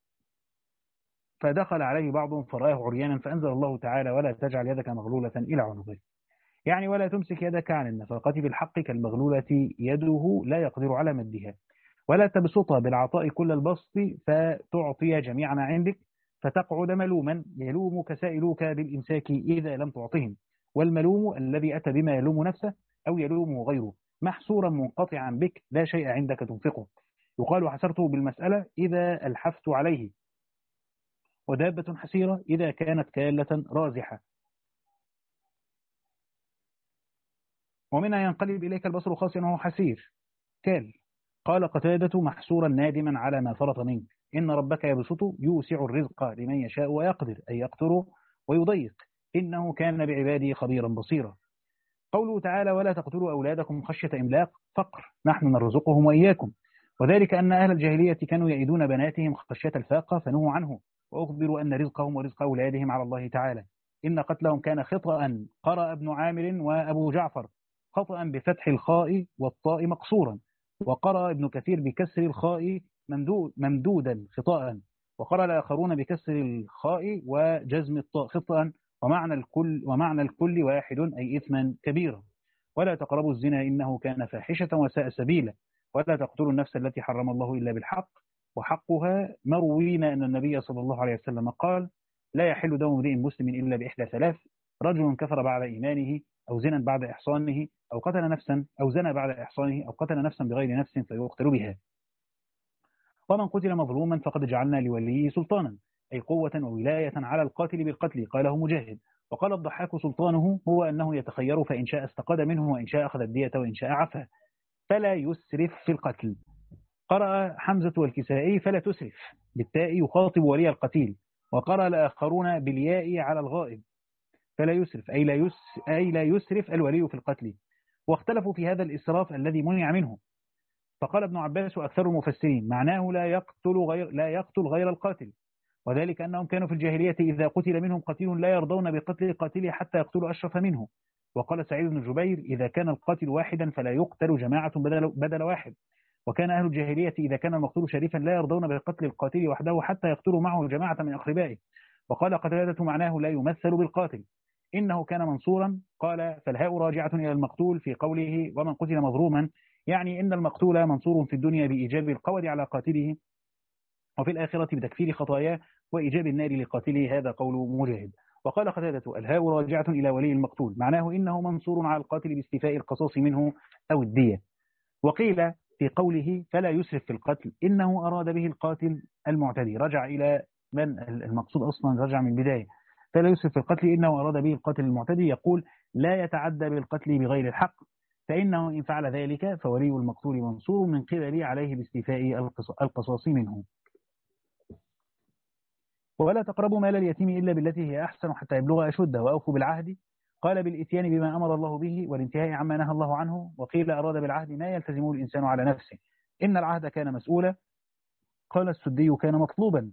فدخل عليه بعضهم فرآه عريانا فأنزل الله تعالى ولا تجعل يدك مغلولة إلى عنقك، يعني ولا تمسك يدك عن النفقة بالحق كالمغلولة يده لا يقدر على مدها، ولا تبسطها بالعطاء كل البسط فتعطي جميع ما عندك فتقعد ملوما يلومك سائلوك بالإمساك إذا لم تعطهم. والملوم الذي أتى بما يلوم نفسه أو يلومه غيره محصورا منقطعا بك لا شيء عندك تنفقه. يقال حسرته بالمسألة إذا ألحفت عليه، ودابة حسيرة إذا كانت كالة رازحة. ومنها ينقلب إليك البصر خاسئا وهو حسير كال. قال قتادة محسورا نادما على ما فرط منك، إن ربك يبسط يوسع الرزق لمن يشاء ويقدر أي يقتر ويضيق، إنه كان بعباده خبيرا بصيرا. قوله تعالى ولا تقتلوا أولادكم خشية إملاق فقر نحن نرزقهم وإياكم، وذلك أن أهل الجاهلية كانوا يئدون بناتهم خشية الفاقة فنهوا عنه، وأخبروا أن رزقهم ورزق أولادهم على الله تعالى. إن قتلهم كان خطأ. قرأ ابن عامر وأبو جعفر خطأ بفتح الخاء والطاء مقصورا، وقرأ ابن كثير بكسر الخاء ممدودا خطأ، وقرأ الآخرون بكسر الخاء وجزم الطاء خطأ، ومعنى الكل ومعنى الكل واحد أي إثما كبيرا. ولا تقربوا الزنا إنه كان فاحشة وساء سبيلا، ولا تقتلوا النفس التي حرم الله إلا بالحق، وحقها مروينا أن النبي صلى الله عليه وسلم قال لا يحل دم امرئ مسلم إلا بإحدى ثلاث: رجل كفر بعد إيمانه، أو زنا بعد إحصانه، أو قتل نفسا، أو زنا بعد إحصانه، أو قتل نفسا بغير نفس فيقتل بها. ومن قتل مظلوما فقد جعلنا لوليه سلطانا أي قوة وولاية على القاتل بالقتل، قاله مجاهد. وقال الضحاك سلطانه هو أنه يتخير فإن شاء استقاد منه وإن شاء أخذ الدية وإن شاء عفا، فلا يسرف في القتل. قرأ حمزة والكسائي فلا تسرف بالتاء يخاطب ولي القتيل، وقرأ الآخرون بالياء على الغائب فلا يسرف أي لا, يس أي لا يسرف الولي في القتل. واختلفوا في هذا الإسراف الذي منع منه، فقال ابن عباس وأكثر المفسرين معناه لا يقتل غير, لا يقتل غير القاتل، وذلك أنهم كانوا في الجاهلية إذا قتل منهم قتيل لا يرضون بقتل قاتله حتى يقتلوا أشرف منه. وقال سعيد بن جبير إذا كان القاتل واحدا فلا يقتل جماعة بدل, بدل واحد، وكان أهل الجاهلية إذا كان المقتول شريفا لا يرضون بقتل القاتل وحده حتى يقتلوا معه جماعة من أقربائه. وقال قتادة معناه لا يمثل بالقاتل إنه كان منصورا. قال فالهاء راجعة إلى المقتول في قوله ومن قتل مظلوما، يعني إن المقتول منصور في الدنيا بإيجاب القود على قاتله، وفي الآخرة بتكفير خطاياه وإيجاب النار لقاتله، هذا قول مجاهد. وقال قتادة الهاء راجعة إلى ولي المقتول، معناه إنه منصور على القاتل باستيفاء القصاص منه أو الدية. وقيل في قوله فلا يسرف في القتل إنه أراد به القاتل المعتدي، رجع إلى من المقصود أصلا، رجع من البداية. فلا يسرف في القتل إنه أراد به القاتل المعتدي، يقول لا يتعدى بالقتل بغير الحق، فإنه إن فعل ذلك فولي المقتول منصور من قبل عليه باستيفاء القصاص منه. ولا تقربوا مال اليتيم إلا بالتي هي أحسن حتى يبلغ أشده، وأوفوا بالعهد. قال بالإتيان بما أمر الله به والانتهاء عما نهى الله عنه. وقيل أراد بالعهد ما يلتزمه الإنسان على نفسه، إن العهد كان مسؤولا. قال السدي كان مطلوبا.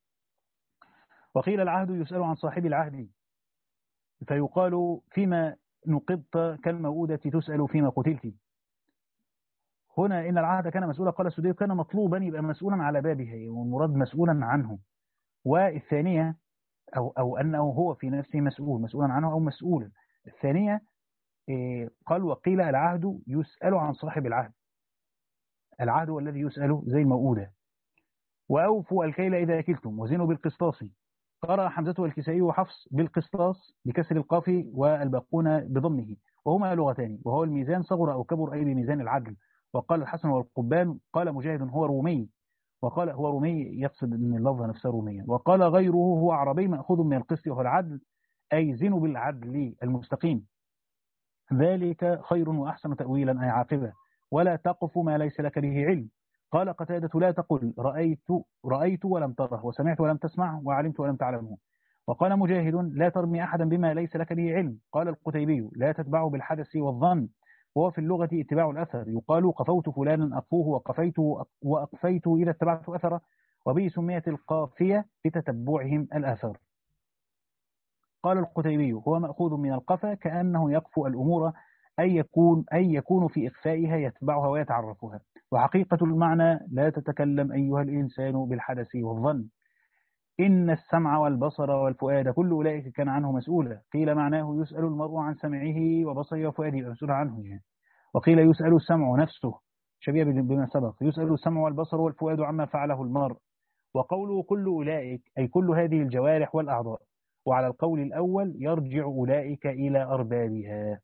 وقيل العهد يسأل عن صاحب العهد، فيقال فيما نقضت كالموؤودة تسأل فيما قتلت. هنا إن العهد كان مسؤولا، قال السدي كان مطلوبا، يبقى مسؤولا على بابه، والمراد مسؤولا عنه. والثانية أو, أو أنه هو في نفسه مسؤول، مسؤولا عنه أو مسؤولا. الثانية قال وقيل العهد يسأل عن صاحب العهد، العهد والذي يسأل زي الموؤودة. وأوفوا الكيل إذا كلتم وزنوا بالقسطاس. قرأ حمزة والكسائي وحفص بالقسطاس بكسر القاف والباقون بضمه، وهما لغتان، وهو الميزان صغر أو كبر أي بميزان العدل. وقال الحسن والقبان. قال مجاهد هو رومي، وقال هو رومي يقصد أن اللفظ نفسه روميا. وقال غيره هو عربي مأخوذ من القسط وهو العدل، أي زنوا بالعدل المستقيم، ذلك خير وأحسن تأويلا أي عاقبة. ولا تقف ما ليس لك به علم. قال قتادة لا تقل رأيت رأيت ولم تره، وسمعت ولم تسمع، وعلمت ولم تعلمه. وقال مجاهد لا ترمي أحدا بما ليس لك به علم. قال القتيبي لا تتبعه بالحدث والظن، وهو في اللغة اتباع الأثر، يقال قفوت فلانا أقفوه وقفيت وأقفيت إذا اتبعت أثره، وبه سميت القافية بتتبعهم الأثر. قال القتيبي هو مأخوذ من القفا كأنه يقفو الأمور، أي يكون, أي يكون في إخفائها يتبعها ويتعرفها. وحقيقة المعنى لا تتكلم أيها الإنسان بالحدث والظن، إن السمع والبصر والفؤاد كل أولئك كان عنه مسؤولا. قيل معناه يسأل المرء عن سمعه وبصره وفؤاده مسؤول عنه يعني. وقيل يسأل السمع نفسه شبيه بما سبق، يسأل السمع والبصر والفؤاد عما فعله المرء. وقوله كل أولئك أي كل هذه الجوارح والأعضاء. وعلى القول الأول يرجع أولئك إلى أربابها.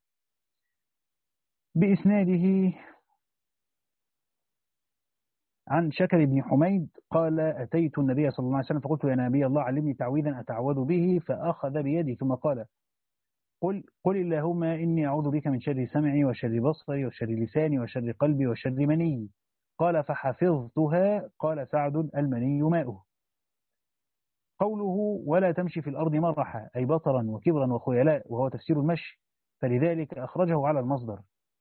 بإسناده عن شكر بن حميد قال أتيت النبي صلى الله عليه وسلم فقلت يا نبي الله علمني تعويذا أتعوذ به، فأخذ بيدي ثم قال قل, قل اللهم إني أعوذ بك من شر سمعي وشر بصري وشر لساني وشر قلبي وشر مني. قال فحفظتها. قال سعد المني ماؤه. قوله ولا تمشي في الأرض مرحا أي بطرا وكبرا وخيلاء، وهو تفسير المشي، فلذلك أخرجه على المصدر.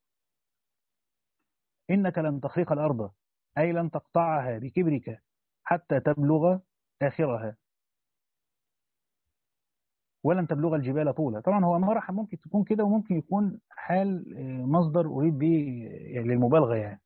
إنك لن تخرق الأرض أي لن تقطعها بكبرك حتى تبلغ آخرها، ولن تبلغ الجبال طولا. طبعا هو مرحا ممكن تكون كده، وممكن يكون حال مصدر أريد به للمبالغة يعني.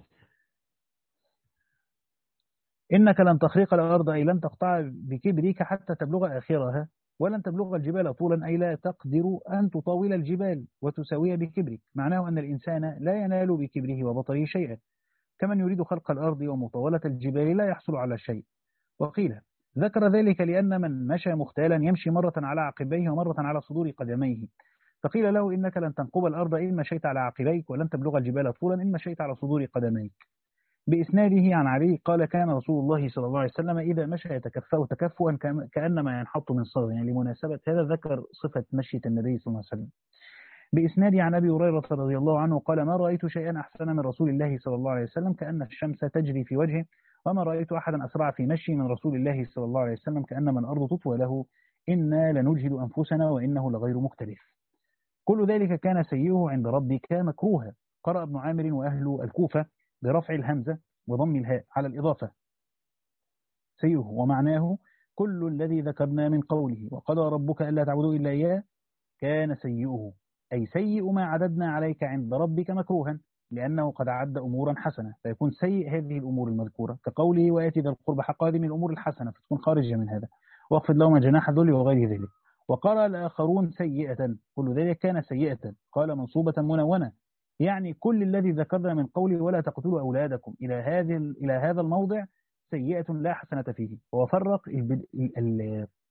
إنك لن تخرق الأرض أي لن تقطع بكبرك حتى تبلغ آخرها، ولن تبلغ الجبال طولا أي لا تقدر أن تطاول الجبال وتساوي بكبرك. معناه أن الإنسان لا ينال بكبره وبطره شيئا، كمن يريد خلق الأرض ومطاولة الجبال لا يحصل على شيء. وقيل ذكر ذلك لأن من مشى مختالا يمشي مرة على عقبيه ومرة على صدور قدميه، فقيل له إنك لن تنقب الأرض إن مشيت على عقبيك، ولن تبلغ الجبال طولا إن مشيت على صدور قدميك. بإسناده عن علي قال كان رسول الله صلى الله عليه وسلم إذا مشى يتكفأ تكفؤا كأنما ينحط من صغر، يعني لمناسبة هذا ذكر صفة مشية النبي صلى الله عليه وسلم. بإسناده عن أبي هريرة رضي الله عنه قال ما رأيت شيئا أحسن من رسول الله صلى الله عليه وسلم كأن الشمس تجري في وجهه، وما رأيت أحدا أسرع في مشي من رسول الله صلى الله عليه وسلم كأنما الأرض تطوى له، إنا لنجهد أنفسنا وإنه لغير مختلف. كل ذلك كان سيئه عند ربك مكروها. قرأ ابن عامر وأهل الكوفة برفع الهمزة وضم الهاء على الإضافة سيئه، ومعناه كل الذي ذكرنا من قوله وقضى ربك ألا تعبدوا إلا إياه كان سيئه، أي سيء ما عددنا عليك عند ربك مكروها، لأنه قد عد أمورا حسنة، فيكون سيء هذه الأمور المذكورة، كقوله وآتي ذا القربى حقه، هذه من الأمور الحسنة فتكون خارجة من هذا، واخفض لهم جناح الذل وغير ذلك. وقرأ الآخرون سيئة، كل ذلك كان سيئة، قال منصوبة منونة، يعني كل الذي ذكرنا من قوله ولا تقتلوا أولادكم إلى هذه إلى هذا الموضع سيئة لا حسنة فيه. وفرق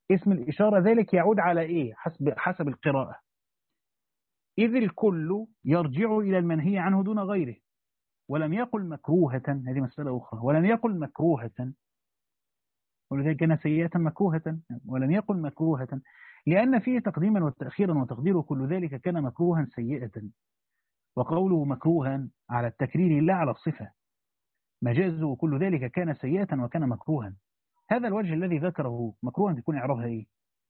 اسم الإشارة ذلك يعود على إيه حسب حسب القراءة. إذ الكل يرجع إلى المنهي عنه دون غيره، ولم يقل مكروهة، هذه مسألة أخرى، ولم يقل مكروهة، ولذلك كان سيئة مكروهة، ولم يقل مكروهة لأن فيه تقديما وتأخيرا وتقدير كل ذلك كان مكروها سيئة، وقوله مكروها على التكرير لا على الصفة، مجازه كل ذلك كان سيئة وكان مكروها. هذا الوجه الذي ذكره مكروها تكون إعرابها إيه؟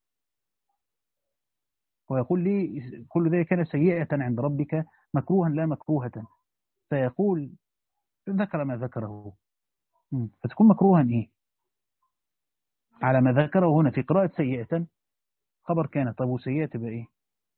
ويقول لي كل ذلك كان سيئة عند ربك مكروها لا مكروهة، فيقول ذكر ما ذكره، فتكون مكروها إيه على ما ذكره هنا في قراءة سيئة خبر كان. طب وسيئة تبقى إيه؟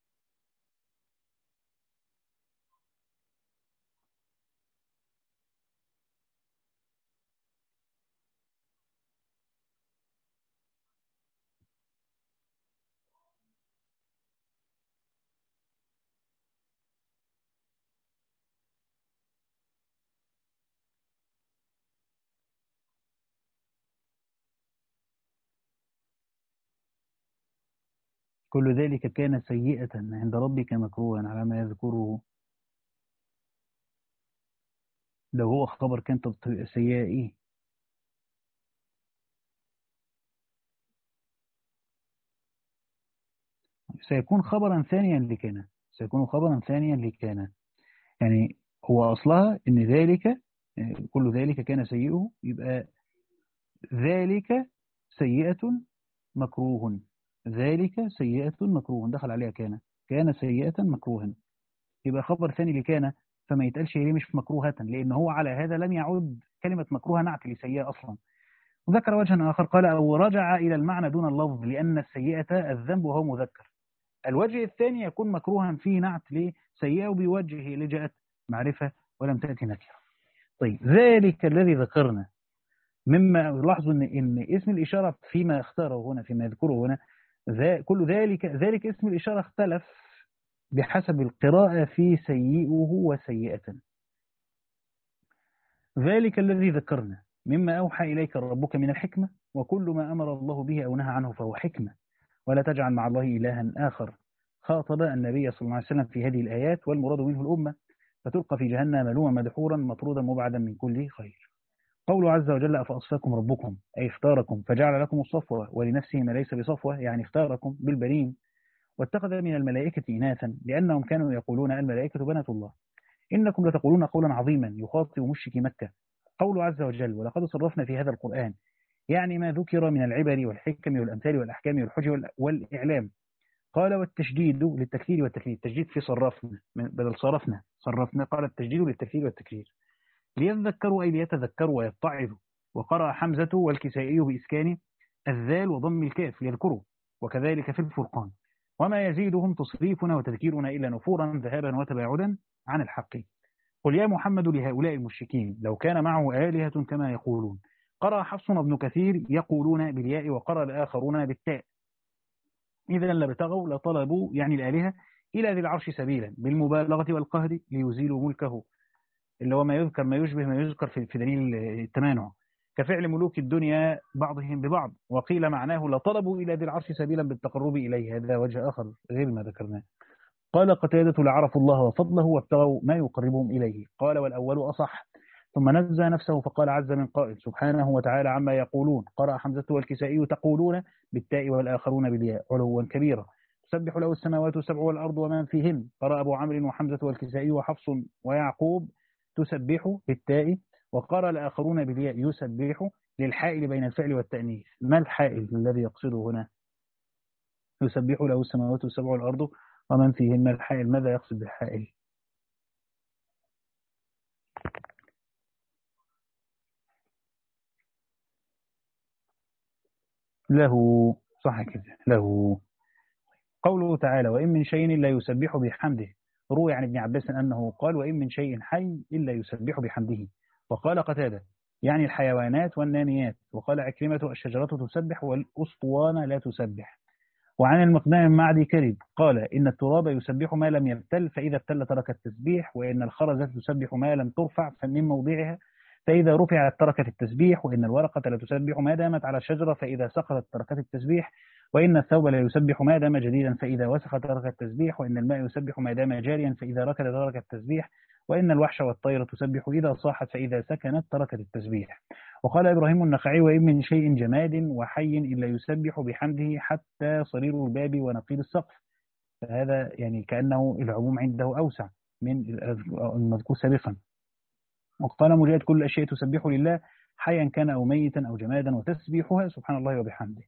كل ذلك كان سيئة عند ربك مكروها على ما يذكره. لو هو خبر كان تبقى سيئة إيه؟ سيكون خبرا ثانيا لكان، سيكون خبرا ثانيا لكان، يعني هو أصلها إن ذلك كل ذلك كان سيئه، يبقى ذلك سيئة مكروه، ذلك سيئة مكروه دخل عليها كان، كان سيئة مكروها، يبقى خبر ثاني لكان، فما يتقالش هي مش مكروهة لأن هو على هذا لم يعد كلمة مكروهة نعت لسيئة أصلا. وذكر وجها آخر قال أو رجع إلى المعنى دون اللفظ لأن السيئة الذنب وهو مذكر. الوجه الثاني يكون مكروها فيه نعت لسيئة وبوجهه لجأت معرفة ولم تأتي نكرة. طيب ذلك الذي ذكرنا مما لاحظوا إن, إن اسم الإشارة فيما اختاره هنا فيما يذكره هنا ذا كل ذلك ذلك اسم الإشارة اختلف بحسب القراءة في سيئه وسيئة. ذلك الذي ذكرنا مما أوحى إليك ربك من الحكمة وكل ما أمر الله به أو نهى عنه فهو حكمة ولا تجعل مع الله إلها آخر. خاطب النبي صلى الله عليه وسلم في هذه الآيات والمراد منه الأمة فتلقى في جهنم ملوما مدحورا مطرودا مبعدا من كل خير. قوله عز وجل أفأصفاكم ربكم أي اختاركم فجعل لكم الصفوة ولنفسه ما ليس بصفوة يعني اختاركم بالبنين واتخذ من الملائكة إناثا لأنهم كانوا يقولون الملائكة بنات الله إنكم لتقولون قولا عظيما يخاطب مشركي مكة. قوله عز وجل ولقد صرفنا في هذا القرآن يعني ما ذكر من العبر والحكم والأمثال والأحكام والحجج والإعلام. قال والتشديد للتكثير والتكرير، التشديد في صرفنا بدل صرفنا صرفنا قال التشديد للتكثير والتكرير ليذكروا أي ليتذكروا ويتعظوا. وقرأ حمزة والكسائي بإسكان الذال وضم الكاف ليذكروا وكذلك في الفرقان. وما يزيدهم تصريفنا وتذكيرنا إلا نفورا ذهابا وتباعدا عن الحق. قل يا محمد لهؤلاء المشركين لو كان معه آلهة كما يقولون. قرأ حفص بن كثير يقولون بالياء وقرأ الآخرون بالتاء إذا لابتغوا لطلبوا يعني الآلهة إلى ذي العرش سبيلا بالمبالغة والقهر ليزيلوا ملكه اللي هو ما يذكر ما يشبه ما يذكر في دليل التمانع كفعل ملوك الدنيا بعضهم ببعض. وقيل معناه لطلبوا إلى ذي العرش سبيلا بالتقرب إليه، هذا وجه آخر غير ما ذكرناه. قال قتادة لعرفوا الله وفضله وابتغوا ما يقربهم إليه. قال والأول أصح. ثم نزه نفسه فقال عز من قائل سبحانه وتعالى عما يقولون. قرأ حمزة والكسائي تقولون بالتاء والآخرون بالياء علوا كبيرا تسبح له السماوات السبع والأرض ومن فيهن. قرأ أبو عمرو وحمزة والكسائي وحفص ويعقوب تسبح بالتاء وقرأ الآخرون بالياء يسبح للحائل بين الفعل والتأنيث. ما الحائل الذي يقصده هنا؟ يسبح له السماوات السبع والأرض ومن فيهن. الحائل ماذا يقصد بالحائل؟ له، صح كده، له. قوله تعالى وإن من شيء إلا يسبح بحمده. روي عن ابن عباس أنه قال وإن من شيء حي إلا يسبح بحمده. وقال قتادة يعني الحيوانات والناميات. وقال عكرمة الشجرة تسبح والأسطوانة لا تسبح. وعن المقدام معدي كرب قال إن التراب يسبح ما لم يبتل فإذا ابتل ترك التسبيح وإن الخرزة تسبح ما لم ترفع من موضعها فإذا رفعت تركت التسبيح، وإن الورقة لا تسبح ما دامت على الشجرة فإذا سقطت تركت التسبيح، وإن الثوب لا يسبح ما دام جديدا فإذا وسخ ترك التسبيح، وإن الماء يسبح ما دام جاريا فإذا ركد ترك التسبيح، وإن الوحش والطير تسبح إذا صاحت فإذا سكنت تركت التسبيح. وقال إبراهيم النخعي: وإن من شيء جماد وحي إلا يسبح بحمده حتى صرير الباب ونقيض السقف. فهذا يعني كأنه العموم عنده أوسع من المذكور سابقا. وقال مجاهد: كل الأشياء تسبح لله حيا كان أو ميتا أو جمادا وتسبيحها سبحان الله وبحمده.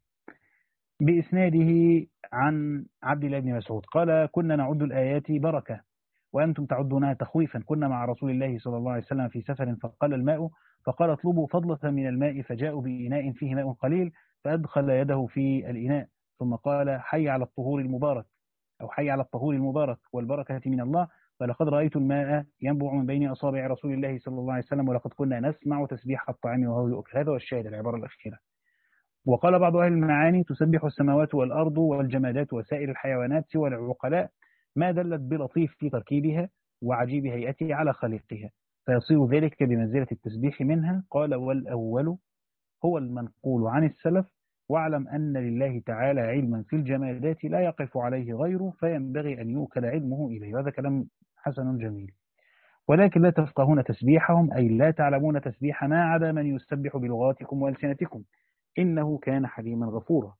بإسناده عن عبد الله بن مسعود قال: كنا نعد الآيات بركة وأنتم تعدونها تخويفا. كنا مع رسول الله صلى الله عليه وسلم في سفر فقال الماء، فقال اطلبوا فضلة من الماء، فجاءوا بإناء فيه ماء قليل فأدخل يده في الإناء ثم قال: حي على الطهور المبارك، أو حي على الطهور المبارك والبركة من الله، فلقد رأيت الماء ينبع من بين أصابع رسول الله صلى الله عليه وسلم ولقد كنا نسمع تسبيح الطعام وهو يؤكل. هذا هو الشاهد، العبارة الأخيرة. وقال بعض أهل المعاني: تسبح السماوات والأرض والجمادات وسائر الحيوانات سوى العقلاء ما دلت بلطيف في تركيبها وعجيب هيئته على خليقها، فيصير ذلك بمنزلة التسبيح منها. قال: والأول هو المنقول عن السلف، واعلم أن لله تعالى علما في الجمادات لا يقف عليه غيره فينبغي أن يوكل علمه إليه. هذا كلام حسن جميل. ولكن لا تفقهون تسبيحهم، أي لا تعلمون تسبيح ما عدا من يسبح بلغاتكم وألسنتكم، إنه كان حليما غفورا.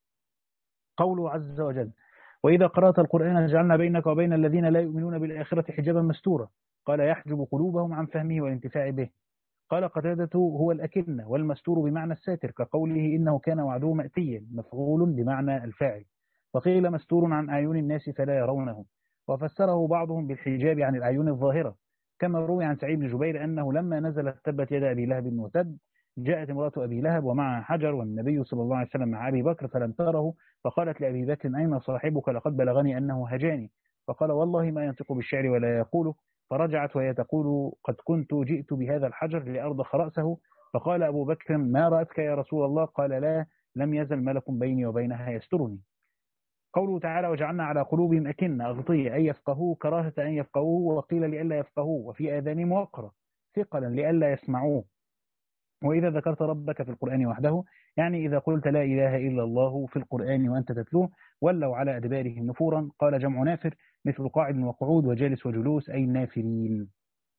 قوله عز وجل: وإذا قرأت القرآن جعلنا بينك وبين الذين لا يؤمنون بالآخرة حجابا مستورا. قال: يحجب قلوبهم عن فهمه والانتفاع به. قال قتادة: هو الأكنة، والمستور بمعنى الساتر، كقوله إنه كان وعده مأتيا، مفعول بمعنى الفاعل. وقيل مستور عن أعين الناس فلا يرونه. وفسره بعضهم بالحجاب عن الأعين الظاهرة، كما روي عن سعيد بن جبير أنه لما نزلت تبت يد أبي لهب وتب جاءت امرأة أبي لهب ومعها حجر والنبي صلى الله عليه وسلم مع أبي بكر فلم تره، فقالت لأبي بكر: أين صاحبك؟ لقد بلغني أنه هجاني. فقال: والله ما ينطق بالشعر ولا يقوله. فرجعت وهي تقول: قد كنت جئت بهذا الحجر لأرضخ رأسه. فقال أبو بكر: ما رأتك يا رسول الله؟ قال: لا، لم يزل ملك بيني وبينها يسترني. قوله تعالى: وجعلنا على قلوبهم أكنة، أغطية، أي يفقهوه كراهة أن يفقهوه، وقيل لئلا يفقهوه، وفي آذانهم وقرا ثقلا لئلا يسمعوه. وإذا ذكرت ربك في القرآن وحده، يعني إذا قلت لا إله إلا الله في القرآن وأنت تتلوه، ولوا على أدبارهم نفورا. قال جمع نافر مثل قاعد وقعود وجالس وجلوس، أي نافرين.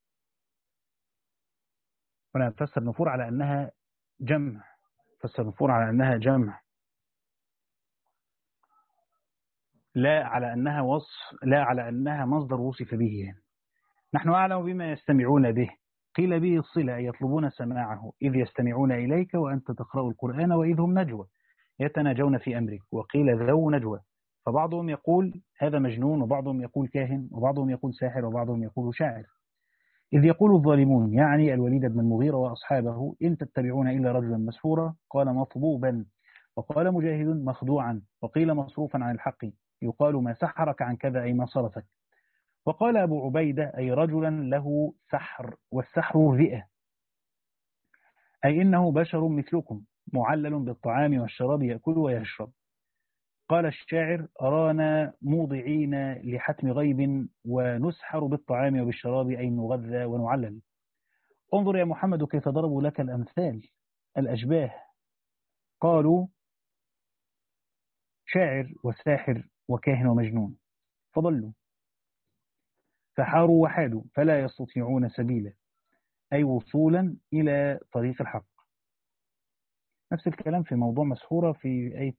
هنا فسر نفور على أنها جمع، فسر نفور على أنها جمع، لا على أنها وصف، لا على أنها مصدر وصف به. نحن أعلم بما يستمعون به. قيل به الصلة، أي يطلبون سماعه، إذ يستمعون إليك وأنت تقرأ القرآن وإذ هم نجوى يتناجون في أمرك. وقيل ذو نجوى، فبعضهم يقول هذا مجنون، وبعضهم يقول كاهن، وبعضهم يقول ساحر، وبعضهم يقول شاعر. إذ يقول الظالمون، يعني الوليد بن المغيرة وأصحابه: إن تتبعون إلا رجلا مسحورا. قال مطبوبا. وقال مجاهد: مخدوعا. وقيل مصروفا عن الحق، يقال ما سحرك عن كذا، أي ما صرفك. وقال أبو عبيدة: أي رجلا له سحر، والسحر ذئة، أي إنه بشر مثلكم معلل بالطعام والشراب يأكل ويشرب. قال الشاعر: أرانا موضعين لحتم غيب ونسحر بالطعام وبالشراب، أي نغذى ونعلل. انظر يا محمد كيف ضربوا لك الأمثال الأشباه، قالوا شاعر وساحر وكاهن ومجنون، فضلوا فحاروا وحادوا فلا يستطيعون سبيلا، أي وصولا إلى طريق الحق. نفس الكلام في موضوع مسحورة في آية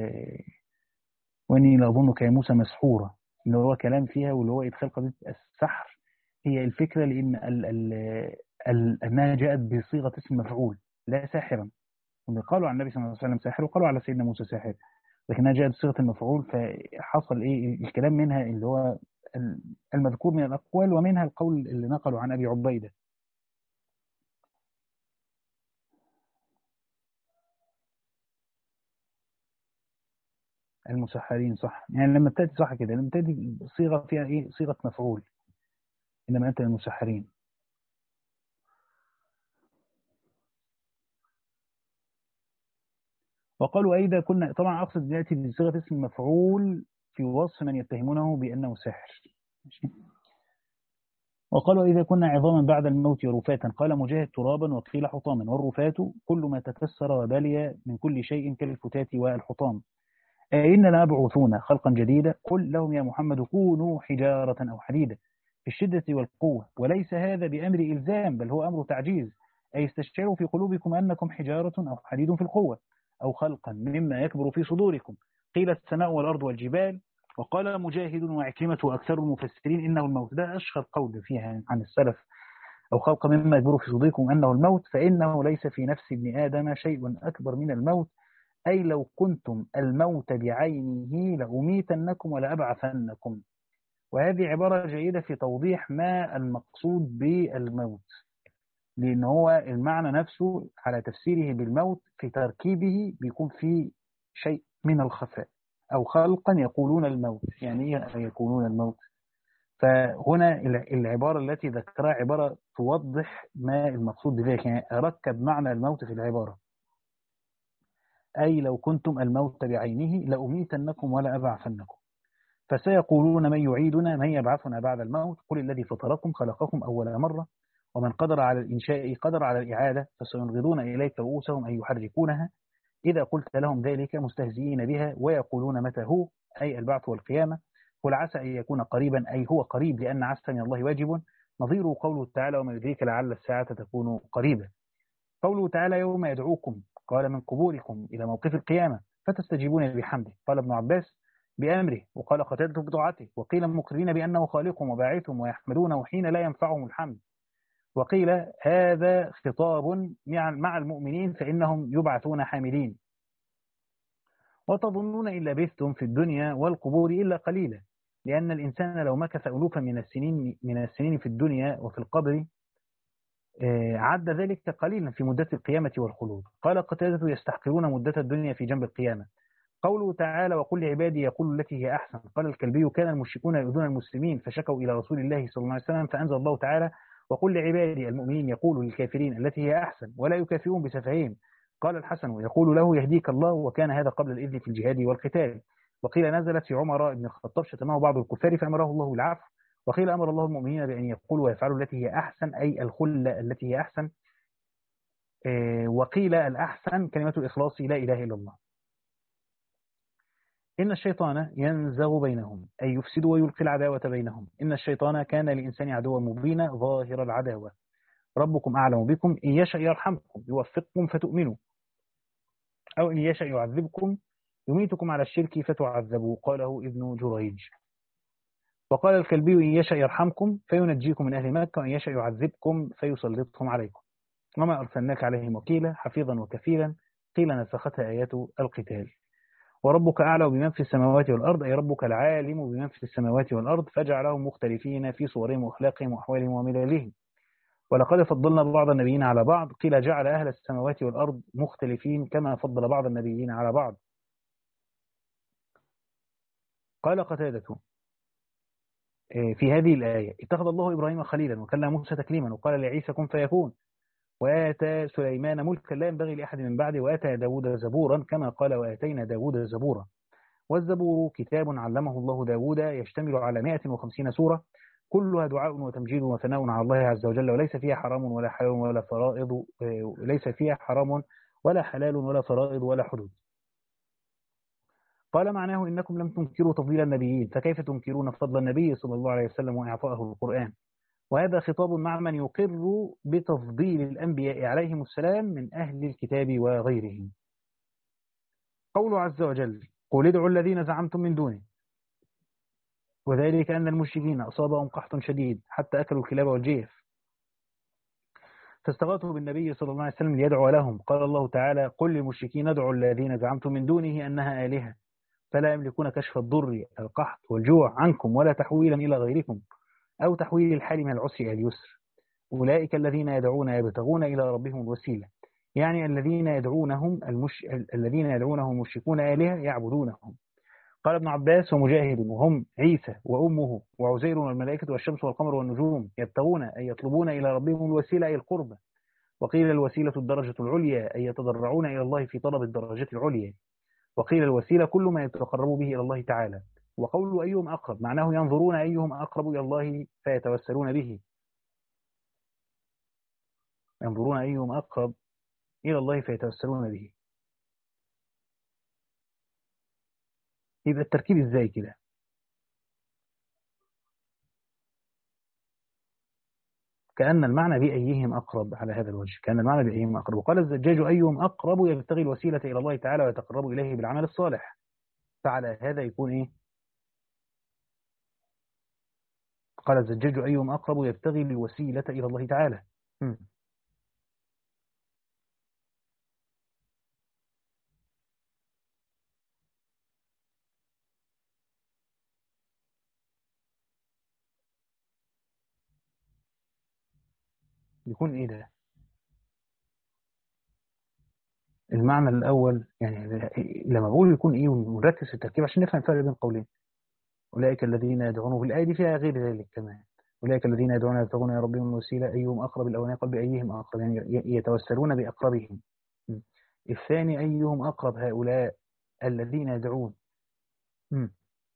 وإني لأظنك يا موسى مسحورة، اللي هو كلام فيها واللي هو إدخال قضية السحر. هي الفكرة لأن ال ال ال أنها جاءت بصيغة اسم مفعول لا ساحرا. قالوا عن النبي صلى الله عليه وسلم ساحر، وقالوا على سيدنا موسى ساحر، لكنها جاءت بصيغة المفعول، فحصل إيه الكلام منها اللي هو المذكور من الأقوال، ومنها القول اللي نقلوا عن أبي عبيدة. المسحرين صح، يعني لما تأتي صح كده، لما تأتي صيغة فيها إيه صيغة مفعول، إنما أنت المسحرين. وقالوا أيضا كنا، طبعا أقصد يأتي بصيغة اسم مفعول في وصف من يتهمونه بأنه ساحر. وقالوا إذا كنا عظاما بعد الموت ورفاتا، قال مجاهد ترابا وقيل حطاما، والرفات كل ما تكسر وبلي من كل شيء كالفتات والحطام. أئنا لمبعوثون خلقا جديدا، قل لهم يا محمد كونوا حجارة أو حديدا في الشدة والقوة، وليس هذا بأمر إلزام بل هو أمر تعجيز، أي استشعروا في قلوبكم أنكم حجارة أو حديد في القوة، أو خلقا مما يكبر في صدوركم. قيل السماء والأرض والجبال. وقال مجاهد وعكرمة وأكثر المفسرين إنه الموت، ده أشهر قول فيها عن السلف، أو خلق مما يكبر في صدوركم أنه الموت، فإنه ليس في نفس ابن آدم شيء أكبر من الموت، أي لو كنتم الموت بعينه لأميتنكم ولأبعثنكم. وهذه عبارة جيدة في توضيح ما المقصود بالموت، لأن هو المعنى نفسه على تفسيره بالموت في تركيبه بيكون فيه شيء من الخفاء، أو خلقا يقولون الموت. يعني إيه يقولون الموت؟ فهنا العبارة التي ذكرها عبارة توضح ما المقصود بذلك، يعني ركب معنى الموت في العبارة، أي لو كنتم الموت بعينه لأميتنكم ولا أبعثنكم. فسيقولون من يعيدنا من يبعثنا بعد الموت، قل الذي فطركم خلقكم أول مرة ومن قدر على الإنشاء قدر على الإعادة، فسينغضون إليك رؤوسهم أن يحركونها إذا قلت لهم ذلك مستهزئين بها، ويقولون متى هو، أي البعث والقيامة. قل عسى أن يكون قريبا، أي هو قريب لأن عسى من الله واجب، نظير قوله تعالى وما يدريك لعل الساعة تكون قريبا. قوله تعالى يوم يدعوكم قال من قبوركم إلى موقف القيامة فتستجيبون بحمده، قال ابن عباس بأمره، وقال قتادة بطاعته، وقيل مقرين بأنه خالقهم وباعثهم ويحمدونه حين لا ينفعهم الحمد، وقيل هذا خطاب مع المؤمنين فإنهم يبعثون حامدين. وتظنون إن لبثتم في الدنيا والقبور إلا قليلا، لأن الإنسان لو مكث ألوفا من السنين من السنين في الدنيا وفي القبر عد ذلك قليلا في مدة القيامة والخلود. قال قتادة يستحقرون مدة الدنيا في جنب القيامة. قوله تعالى وقل لعبادي يقول التي هي أحسن. قال الكلبي كان المشركون يؤذون المسلمين فشكوا إلى رسول الله صلى الله عليه وسلم فأنزل الله تعالى وقل لعبادي المؤمنين يقولوا للكافرين التي هي أحسن ولا يكافئون بسفههم. قال الحسن يقول له يهديك الله، وكان هذا قبل الإذن في الجهاد والقتال. وقيل نزلت في عمر بن الخطاب شتمه بعض الكفار فأمره الله بالعفو. وقيل أمر الله المؤمنين بأن يقولوا ويفعلوا التي هي أحسن، أي الخلة التي هي أحسن. وقيل الأحسن كلمة الإخلاص لا إله إلا الله. إن الشيطان ينزغ بينهم أي يفسد ويلقي العداوة بينهم. إن الشيطان كان للإنسان عدوا مبينا ظاهر العداوة. ربكم أعلم بكم إن يشأ يرحمكم يوفقكم فتؤمنوا، أو إن يشأ يعذبكم يميتكم على الشرك فتعذبوا، قاله ابن جريج. وقال الكلبي إن يشأ يرحمكم فينجيكم من أهل مكة، وإن يشأ يعذبكم فيسلطكم عليكم. وما أرسلناك عليهم وكيلا حفيظا وكفيلا، قيل نسختها آيات القتال. وربك أعلم بمن في السماوات والأرض، أي ربك العالم بمن في السماوات والأرض فجعلهم مختلفين في صورهم وأخلاقهم وأحوالهم وملالهم. ولقد فضلنا بعض النبيين على بعض، قيل جعل أهل السماوات والأرض مختلفين كما فضل بعض النبيين على بعض. قال قتادة في هذه الآية اتخذ الله إبراهيم خليلا وكلم موسى تكليما، وقال لعيسى كن فيكون، وآتى سليمان ملكا لا ينبغي لأحد من بعده، وآتى داود زبورا كما قال وآتينا داود زبورا. والزبور كتاب علمه الله داود يشتمل على مئة وخمسين سورة كلها دعاء وتمجيد وثناء على الله عز وجل، وليس فيها حرام ولا حلال ولا فرائض، ليس فيها حرام ولا حلال ولا فرائض ولا حدود. قال معناه إنكم لم تنكروا تفضيل النبيين، فكيف تنكرون فضل النبي صلى الله عليه وسلم وإعطائه القرآن؟ وهذا خطاب مع من يقر بتفضيل الأنبياء عليهم السلام من أهل الكتاب وغيرهم. قوله عز وجل قل ادعوا الذين زعمتم من دونه، وذلك أن المشركين أصابهم قحط شديد حتى أكلوا الكلاب والجيف فاستغاثوا بالنبي صلى الله عليه وسلم ليدعو لهم. قال الله تعالى قل للمشركين ادعوا الذين زعمتم من دونه أنها آلهة فلا يملكون كشف الضر القحط والجوع عنكم ولا تحويلا إلى غيركم أو تحويل الحال من العسر إلى اليسر. أولئك الذين يدعون يبتغون إلى ربهم الوسيلة، يعني الذين يدعونهم المش... الذين يدعونهم مشركون آلهة يعبدونهم. قال ابن عباس ومجاهد وهم عيسى وأمه وعزير والملائكة والشمس والقمر والنجوم يبتغون أي يطلبون إلى ربهم الوسيلة أي القربة. وقيل الوسيلة الدرجة العليا أي يتضرعون إلى الله في طلب الدرجة العليا. وقيل الوسيلة كل ما يتقرب به إلى الله تعالى. وقول أيهم أقرب معناه ينظرون أيهم أقرب إلى الله فيتوسلون به. ينظرون أيهم أقرب إلى الله فيتوسلون به. يبقى التركيب إزاي كده؟ كأن المعنى بأيهم أقرب على هذا الوجه، كأن المعنى بأيهم أقرب. وقال الزجاج أيهم أقرب يبتغي الوسيلة إلى الله تعالى ويتقرب إليه بالعمل الصالح، فعلى هذا يكون إيه؟ قال الزجاج أيهم أقرب يبتغي الوسيلة إلى الله تعالى. م. يكون إيه ده؟ المعنى الأول يعني لما بقول يكون إيه ونركز في التركيب عشان نفهم الفرق بين قولين. أولئك الذين يدعون في الآية دي فيها غير ذلك كمان. أولئك الذين يدعون يبتغون إلى ربهم الوسيلة أيهم أقرب، الأولاني قال بأيهم أقرب يعني يتوسلون بأقربهم. م. الثاني أيهم أقرب هؤلاء الذين يدعون. م.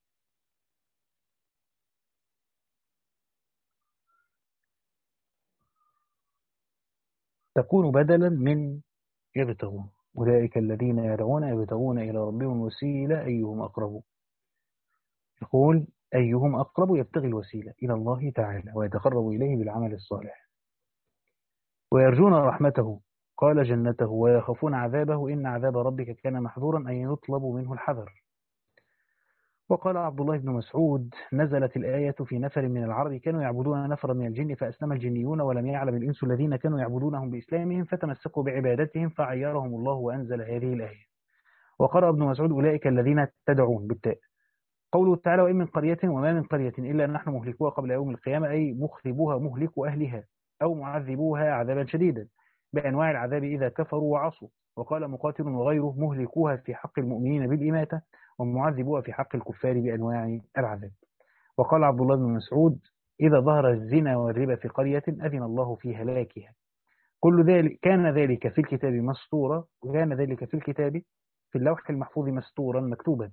تكون بدلا من يبتغون. أولئك الذين يدعون يبتغون إلى ربهم الوسيلة أيهم أقرب. يقول أيهم أقرب يبتغي الوسيلة إلى الله تعالى ويتقرب إليه بالعمل الصالح ويرجون رحمته، قال جنته، ويخافون عذابه إن عذاب ربك كان محذورا أن يطلب منه الحذر. وقال عبد الله بن مسعود نزلت الآية في نفر من العرب كانوا يعبدون نفرا من الجن فأسلم الجنيون ولم يعلم الإنس الذين كانوا يعبدونهم بإسلامهم فتمسكوا بعبادتهم فعيرهم الله وأنزل هذه الآية. وقرأ ابن مسعود أولئك الذين تدعون بالتاء. قوله تعالى وإن من قرية وما من قرية إلا نحن مهلكوها قبل يوم القيامة، أي مخربوها مهلك أهلها أو معذبوها عذابا شديدا بأنواع العذاب إذا كفروا وعصوا. وقال مقاتل وغيره مهلكوها في حق المؤمنين بالإماتة ومعذبوها في حق الكفار بأنواع العذاب. وقال عبد الله بن مسعود إذا ظهر الزنا والربا في قرية أذن الله في هلاكها. كل ذلك كان ذلك في الكتاب مسطورا، وكان ذلك في الكتاب في اللوح المحفوظ مستورا مكتوبا.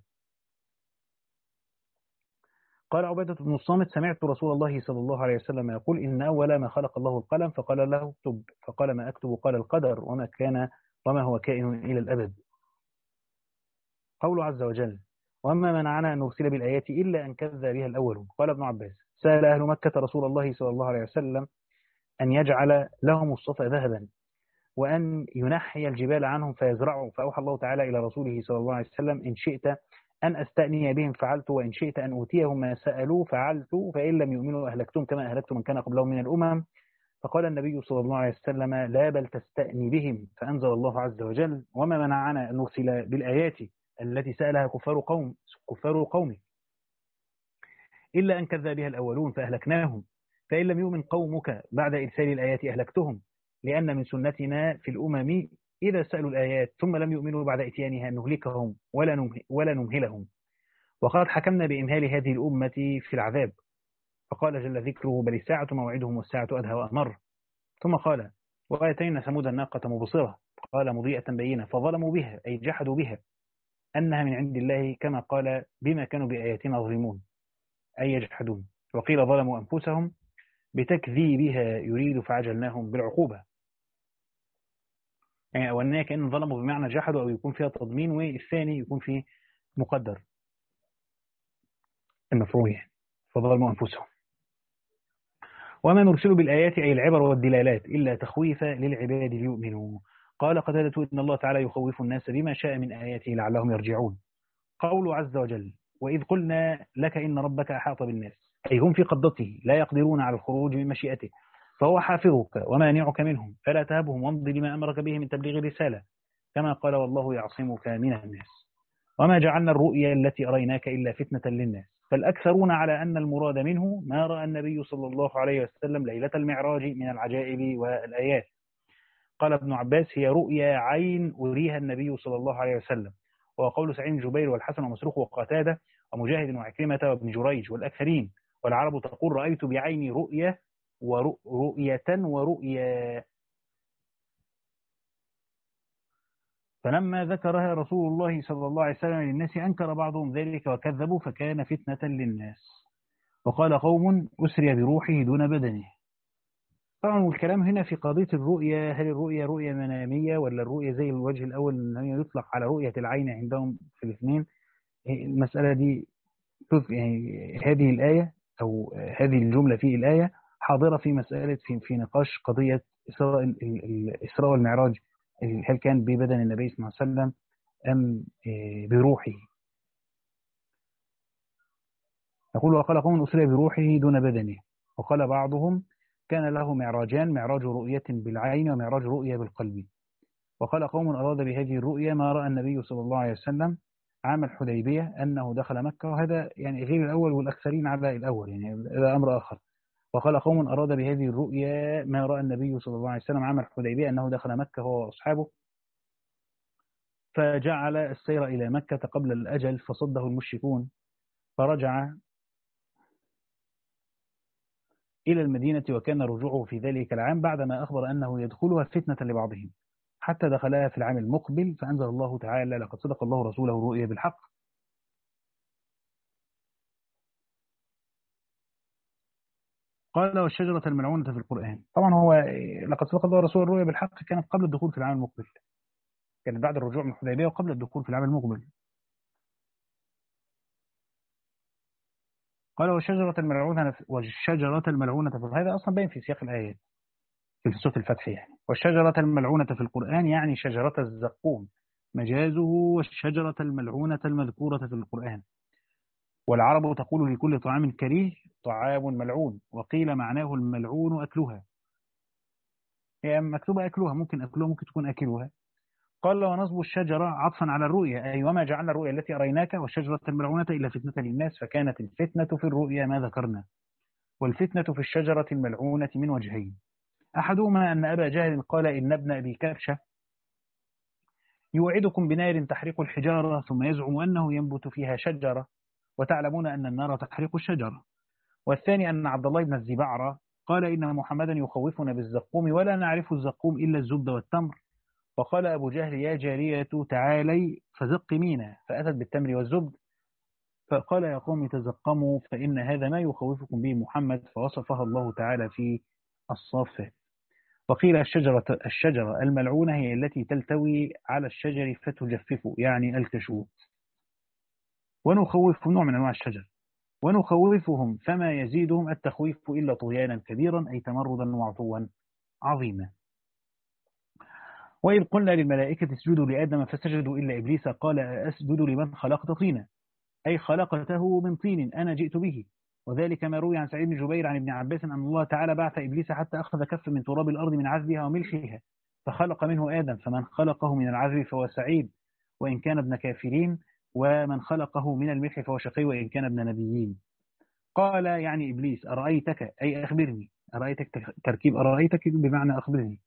قال عبادة بن الصامت سمعت رسول الله صلى الله عليه وسلم يقول إن أول ما خلق الله القلم فقال له اكتب، فقال ما أكتب؟ قال القدر وما كان وما هو كائن إلى الأبد. قول عز وجل وأما منعنا أن نرسل بالآيات إلا أن كذب بها الأولون. قال ابن عباس سأل أهل مكة رسول الله صلى الله عليه وسلم أن يجعل لهم الصفا ذهبا وأن ينحي الجبال عنهم فيزرعوا، فأوحى الله تعالى إلى رسوله صلى الله عليه وسلم إن شئت أن أستأني بهم فعلت وإن شئت أن أوتيهم ما سألوا فعلت فإن لم يؤمنوا أهلكتم كما أهلكت من كان قبلهم من الأمم. فقال النبي صلى الله عليه وسلم لا بل تستأني بهم، فأنزل الله عز وجل وما منعنا أن نرسل بالآيات التي سألها كفار قوم كفار قومه إلا أن كذب بها الأولون فأهلكناهم، فإن لم يؤمن قومك بعد إرسال الآيات أهلكتهم، لأن من سنتنا في الأمم إذا سألوا الآيات ثم لم يؤمنوا بعد إتيانها نهلكهم ولا ولا نمهلهم. وقد حكمنا بإمهال هذه الأمة في العذاب. فقال جل ذكره بل الساعة موعدهم والساعة أدهى وأمر. ثم قال وآتينا ثمود الناقة مبصرة قال مضيئة بينة فظلموا بها أي جحدوا بها أنها من عند الله كما قال بما كانوا بآياتنا ظلمون أي يجحدون. وقيل ظلموا أنفسهم بتكذيبها يريد فعجلناهم بالعقوبة. يعني أولنية كأن ظلموا بمعنى جحدوا أو يكون فيها تضمين، والثاني يكون فيه مقدر المفروض يعني فظلموا أنفسهم. وما نرسل بالآيات أي العبر والدلالات إلا تخويفا للعباد ليؤمنوا. قال قتادة إن الله تعالى يخوف الناس بما شاء من آياته لعلهم يرجعون. قول عز وجل وإذ قلنا لك إن ربك أحاط بالناس أي هم في قبضته لا يقدرون على الخروج من مشيئته فهو حافظك ومانعك منهم فلا تهبهم وامض لما أمرك به من تبليغ الرسالة كما قال والله يعصمك من الناس. وما جعلنا الرؤيا التي أريناك إلا فتنة للناس فالأكثرون على أن المراد منه ما رأى النبي صلى الله عليه وسلم ليلة المعراج من العجائب والآيات. قال ابن عباس هي رؤيا عين أريها النبي صلى الله عليه وسلم. وقول سعيد بن جبير والحسن ومسروق وقتادة ومجاهد وعكرمة وابن جريج والأكثرين. والعرب تقول رأيت بعيني رؤية ورؤية ورؤيا. فلما ذكرها رسول الله صلى الله عليه وسلم للناس أنكر بعضهم ذلك وكذبوا فكان فتنة للناس. وقال قوم أسري بروحه دون بدنه. طبعا والكلام هنا في قضية الرؤية، هل الرؤية رؤية منامية ولا الرؤية زي الوجه الأول أن هي يطلق على رؤية العين عندهم في الاثنين؟ المسألة دي تف- يعني هذه الآية أو هذه الجملة في الآية حاضرة في مسألة في, في نقاش قضية إسراء ال- ال- الإسراء والمعراج. هل كان ببدن النبي صلى الله عليه وسلم أم آه، بروحه؟ يقول وقال قوم أسري بروحه دون بدنه، وقال بعضهم كان له معراجان، معراج رؤية بالعين ومعراج رؤية بالقلب. وقال قوم أراد بهذه الرؤيا ما رأى النبي صلى الله عليه وسلم عام الحديبية أنه دخل مكة، وهذا يعني غير الأول والأكثرين على الأول، يعني هذا أمر آخر. وقال قوم أراد بهذه الرؤيا ما رأى النبي صلى الله عليه وسلم عام الحديبية أنه دخل مكة هو وأصحابه، فجعل السير إلى مكة قبل الأجل فصده المشركون، فرجع إلى المدينة، وكان رجوعه في ذلك العام بعدما أخبر أنه يدخلها فتنة لبعضهم، حتى دخلها في العام المقبل، فأنزل الله تعالى لقد صدق الله رسوله الرؤيا بالحق. قال والشجرة الملعونة في القرآن. طبعا هو لقد صدق الله رسوله الرؤيا بالحق كانت قبل الدخول في العام المقبل، كانت بعد الرجوع من الحديبية وقبل الدخول في العام المقبل. قال والشجرة الملعونة والشجرة الملعونة في القرآن، هذا أصلا باين في سياق الآيات في سورة الفتح يعني. والشجرة الملعونة في القرآن يعني شجرة الزقوم مجازه، والشجرة الملعونة المذكورة في القرآن. والعرب تقول لكل طعام كريه طعام ملعون، وقيل معناه الملعون أكلها، هي مكتوبة أكلها، ممكن أكلها ممكن تكون أكلها. قال ونصب الشجرة عطفا على الرؤيا، أي وما جعلنا الرؤيا التي أريناك والشجرة الملعونة إلا فتنة للناس، فكانت الفتنة في الرؤيا ما ذكرنا، والفتنة في الشجرة الملعونة من وجهين. أحدهما أن أبا جهل قال إن ابن أبي كبشة يوعدكم بنار تحرق الحجارة ثم يزعم أنه ينبت فيها شجرة، وتعلمون أن النار تحرق الشجرة. والثاني أن عبد الله بن الزبعرة قال إن محمدا يخوفنا بالزقوم ولا نعرف الزقوم إلا الزبد والتمر، فقال أبو جهل يا جارية تعالي فزقمينا، فأتت بالتمر والزبد، فقال يا قوم تزقموا فإن هذا ما يخوفكم به محمد، فوصفها الله تعالى في الصافات. وقيل الشجرة, الشجرة الملعونة هي التي تلتوي على الشجر فتجفف، يعني الكشوف. ونخوف نوع من أنواع الشجر، ونخوفهم فما يزيدهم التخويف إلا طغيانا كبيرا، أي تمردا وعتوا عظيما. وإذ قلنا للملائكة اسجدوا لآدم فسجدوا إلا إبليس قال أسجد لمن خلقت طينا، أي خلقته من طين أنا جئت به. وذلك ما روي عن سعيد بن جبير عن ابن عباس أن الله تعالى بعث إبليس حتى أخذ كف من تراب الأرض من عذبها وملحها فخلق منه آدم، فمن خلقه من العذب فهو سعيد وإن كان ابن كافرين، ومن خلقه من الملح فهو شقي وإن كان ابن نبيين. قال يعني إبليس أرأيتك أي أخبرني، أرأيتك تركيب أرأيتك بمعنى أخبرني،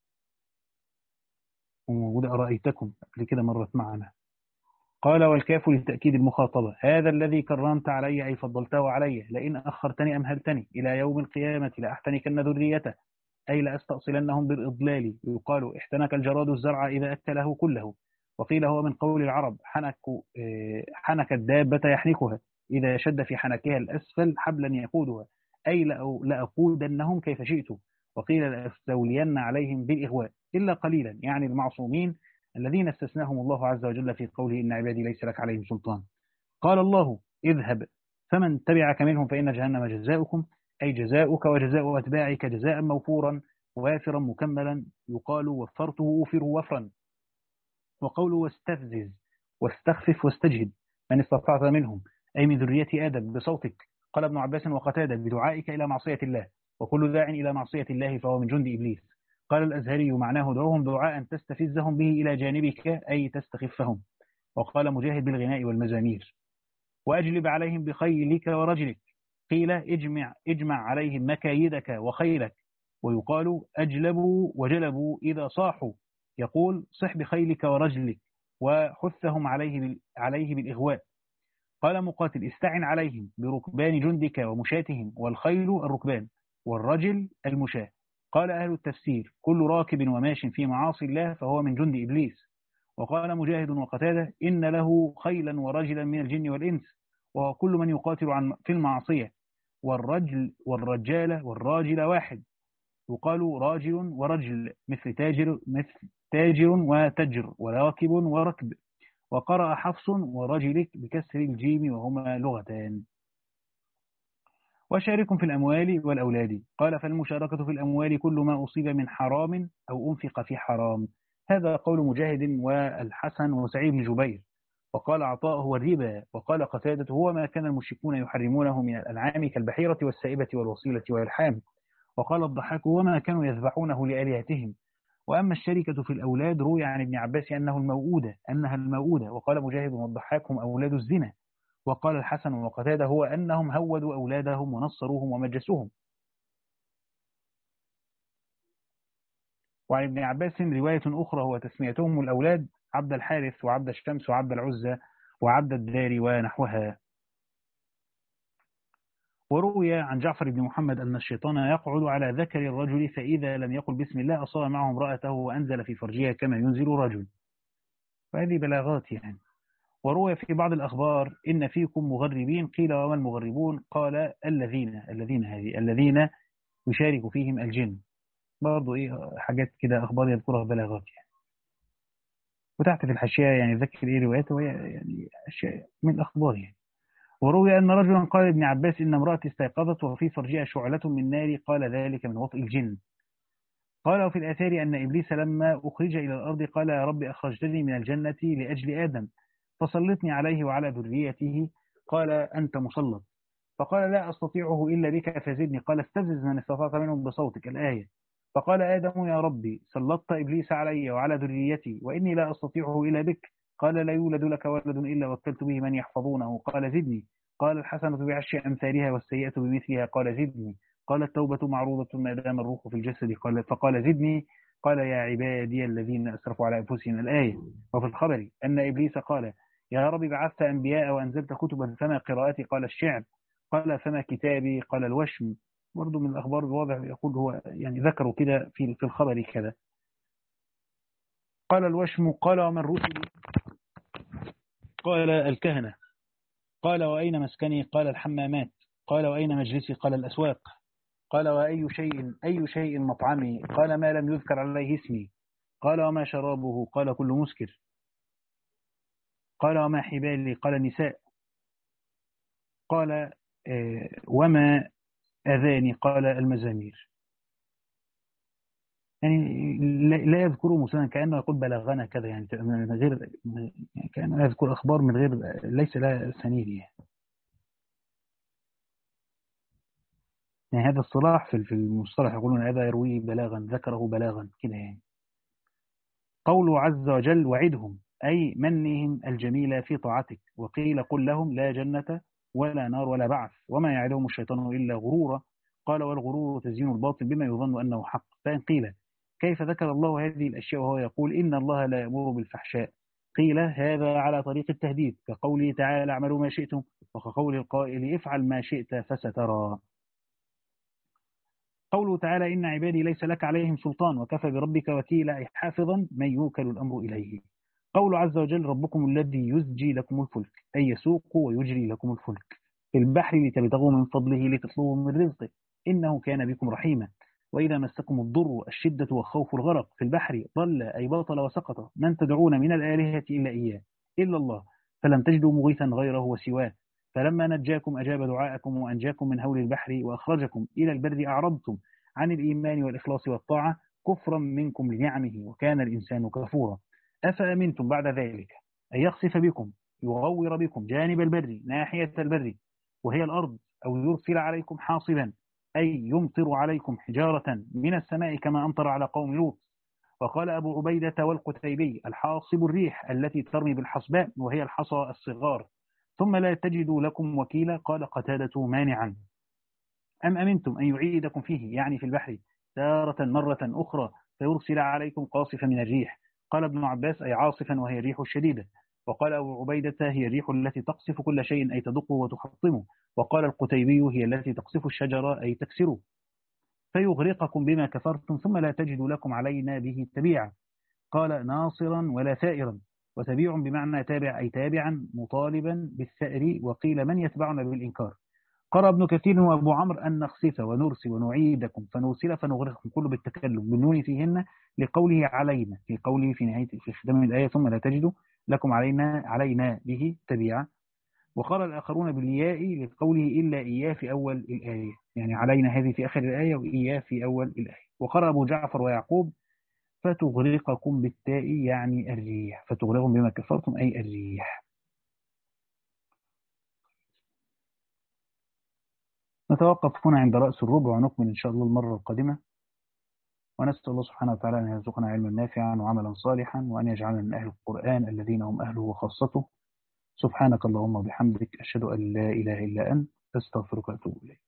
وموجود أرأيتكم قبل كده مرت معنا. قال والكاف لتأكيد المخاطبة، هذا الذي كرمت علي أي فضلته علي، لئن أخرتني أمهلتني إلى يوم القيامة لأحتنكن ذريته، أي لأستأصلنهم بالإضلال. يقال احتنك الجراد الزرع إذا أكله كله، وقيل هو من قول العرب حنك, حنك الدابة يحنكها إذا شد في حنكها الأسفل حبلا يقودها، أي لأقودنهم كيف شئت. وقيل لأستولين عليهم بالإغواء إلا قليلا، يعني المعصومين الذين استثناهم الله عز وجل في قوله إن عبادي ليس لك عليهم سلطان. قال الله اذهب فمن تبعك منهم فإن جهنم جزاؤكم، أي جزاؤك وجزاء أتباعك جزاء موفورا وافرا مكملا، يقال وفرته أوفره وفرا. وقوله واستفزز واستخفف واستجهد من استطعت منهم، أي من ذرية آدم بصوتك. قال ابن عباس وقتادة بدعائك إلى معصية الله، وكل داع إلى معصية الله فهو من جند إبليس. قال الأزهري معناه دعوهم دعاء تستفزهم به إلى جانبك، أي تستخفهم. وقال مجاهد بالغناء والمزامير. وأجلب عليهم بخيلك ورجلك، قيل اجمع, اجمع عليهم مكايدك وخيلك. ويقال أجلبوا وجلبوا إذا صاحوا، يقول صح بخيلك ورجلك، وحثهم عليه, عليه بالإغواء. قال مقاتل استعن عليهم بركبان جندك ومشاتهم، والخيل الركبان والرجل المشاة. قال أهل التفسير كل راكب وماش في معاصي الله فهو من جند إبليس. وقال مجاهد وقتادة إن له خيلا ورجلا من الجن والإنس، وهو كل من يقاتل عن في المعصية، والرجل والرجال والراجل واحد. يقال راجل ورجل، مثل تاجر مثل تاجر وتجر، وراكب وركب. وقرأ حفص ورجلك بكسر الجيم، وهما لغتان. وشاركم في الأموال والأولاد. قال فالمشاركة في الأموال كل ما أصيب من حرام أو أنفق في حرام. هذا قول مجاهد والحسن وسعيد بن جبير. وقال عطاء هو الربا. وقال قتادة هو ما كان المشركون يحرمونه من الأنعام كالبحيرة والسائبة والوصيلة والحام. وقال الضحاك هو ما كانوا يذبحونه لآلهتهم. وأما الشركة في الأولاد روي عن ابن عباس أنه الموؤودة أنها الموؤودة. وقال مجاهد والضحاك هم أولاد الزنا. وقال الحسن وقتادة هو أنهم هودوا أولادهم ونصروهم ومجسوهم. وعن ابن عباس رواية أخرى هو تسميتهم الأولاد عبد الحارث وعبد الشمس وعبد العزة وعبد الدار ونحوها. وروي عن جعفر بن محمد أن الشيطان يقعد على ذكر الرجل، فإذا لم يقل بسم الله أصاب معه امرأته وأنزل في فرجها كما ينزل رجل. وهذه بلاغات يعني. وروي في بعض الأخبار إن فيكم مغربين. قيل وما المغربون؟ قال الذين الذين هذه الذين يشارك فيهم الجن. برضو إيه حاجات كده أخبار يذكرها بلاغات يعني. وتحت في الحاشية يعني ذكر إيه روايته، وهي يعني أشياء من الأخبار يعني. وروي أن رجلا قال ابن عباس إن امرأتي استيقظت وفي فرجها شعلة من نار، قال ذلك من وطئ الجن. قال وفي الآثار أن إبليس لما أخرج إلى الأرض قال يا رب أخرجتني من الجنة لأجل آدم فسلطني عليه وعلى ذريته، قال أنت مسلط. فقال لا أستطيعه إلا بك فزدني، قال استفزز من استطعت منهم بصوتك، الآية. فقال آدم يا ربي سلطت إبليس علي وعلى ذريتي وإني لا أستطيعه إلا بك، قال لا يولد لك ولد إلا وكلت به من يحفظونه، قال زدني. قال الحسنة بعشر أمثالها والسيئة بمثلها، قال زدني. قال التوبة معروضة ما دام الروح في الجسد، قال فقال زدني. قال يا عبادي الذين أسرفوا على أنفسهم، الآية. وفي الخبر أن إبليس قال يا رب بعثت أنبياء وأنزلت كتبا فما قراءتي، قال الشعر. قال فما كتابي، قال الوشم. برضو من الأخبار الواضح يقول هو يعني ذكروا كده في في الخبر كذا. قال الوشم. قال ومن رسلي؟ قال الكهنة. قال وأين مسكني؟ قال الحمامات. قال وأين مجلسي؟ قال الأسواق. قال وأي شيء أي شيء مطعمي؟ قال ما لم يذكر عليه اسمي. قال وما شرابه؟ قال كل مسكر. قال وما حبالي؟ قال النساء. قال آه وما أذاني؟ قال المزامير. يعني لا يذكره مسلما، كأنه يقول بلغنا كذا يعني من غير يعني كأنه يذكر أخبار من غير ليس لها سنيد يعني. يعني هذا الصلاح في المصطلح يقولون هذا يرويه بلاغا، ذكره بلاغا كده يعني. قوله عز وجل وعدهم أي منهم الجميلة في طاعتك. وقيل قل لهم لا جنة ولا نار ولا بعث وما يعدهم الشيطان إلا غرورا. قال والغرور تزيين الباطل بما يظن أنه حق. فإن قيل كيف ذكر الله هذه الأشياء وهو يقول إن الله لا يأمر بالفحشاء؟ قيل هذا على طريق التهديد كقوله تعالى اعملوا ما شئتم، وكقول القائل افعل ما شئت فسترى. قوله تعالى إن عبادي ليس لك عليهم سلطان وكفى بربك وكيلا حافظا من يوكل الأمر إليه. قول عز وجل ربكم الذي يزجي لكم الفلك أي يسوق ويجري لكم الفلك في البحر لتبتغوا من فضله لتطلبوا من رزقه إنه كان بكم رحيما. وإذا مسكم الضر الشدة والخوف الغرق في البحر ضل أي بطل وسقط من تدعون من الآلهة إلا إياه إلا الله فلم تجدوا مغيثا غيره وسواه فلما نجاكم أجاب دعاءكم وأنجاكم من هول البحر وأخرجكم إلى البر أعرضتم عن الإيمان والإخلاص والطاعة كفرا منكم لنعمه وكان الإنسان كفورا. أفأمنتم بعد ذلك أن يخسف بكم يغور بكم جانب البر ناحية البر وهي الأرض أو يرسل عليكم حاصبا أي يمطر عليكم حجارة من السماء كما أمطر على قوم لوط. وقال أبو عبيدة والقتيبي الحاصب الريح التي ترمي بالحصباء وهي الحصى الصغار ثم لا تجدوا لكم وكيلا. قال قتادة مانعا. أم أمنتم أن يعيدكم فيه يعني في البحر تارة مرة أخرى فيرسل عليكم قاصفا من الريح. قال ابن عباس أي عاصفا وهي الريح الشديدة. وقال أبو عبيدة هي الريح التي تقصف كل شيء أي تدقه وتحطمه. وقال القتيبي هي التي تقصف الشجرة أي تكسره فيغرقكم بما كفرتم ثم لا تجدوا لكم علينا به تبيعا. قال ناصرا ولا ثائرا وتبيع بمعنى تابع أي تابعا مطالبا بالثأر. وقيل من يتبعنا بالإنكار. قرأ ابن كثير وأبو عمرو أن نخسف ونرسل ونعيدكم فنرسل فنغرقكم، كله بالتكلم بالنون فيهن، لقوله علينا في قوله في نهاية في ختام الآية ثم لا تجد لكم علينا علينا به تبيعا. وقرأ الآخرون بالياء لقوله إلا إياه في أول الآية، يعني علينا هذه في آخر الآية وإياه في أول الآية. وقرأ أبو جعفر ويعقوب فتغرقكم بالتاء يعني الريح، فتغرقكم بما كفرتم أي الريح. نتوقف هنا عند رأس الربع ونكمل إن شاء الله المرة القادمة. ونسأل الله سبحانه وتعالى أن يرزقنا علما نافعا وعملا صالحا، وأن يجعلنا من أهل القرآن الذين هم أهله وخاصته. سبحانك اللهم وبحمدك، أشهد أن لا إله إلا أنت، أستغفرك وأتوب إليك.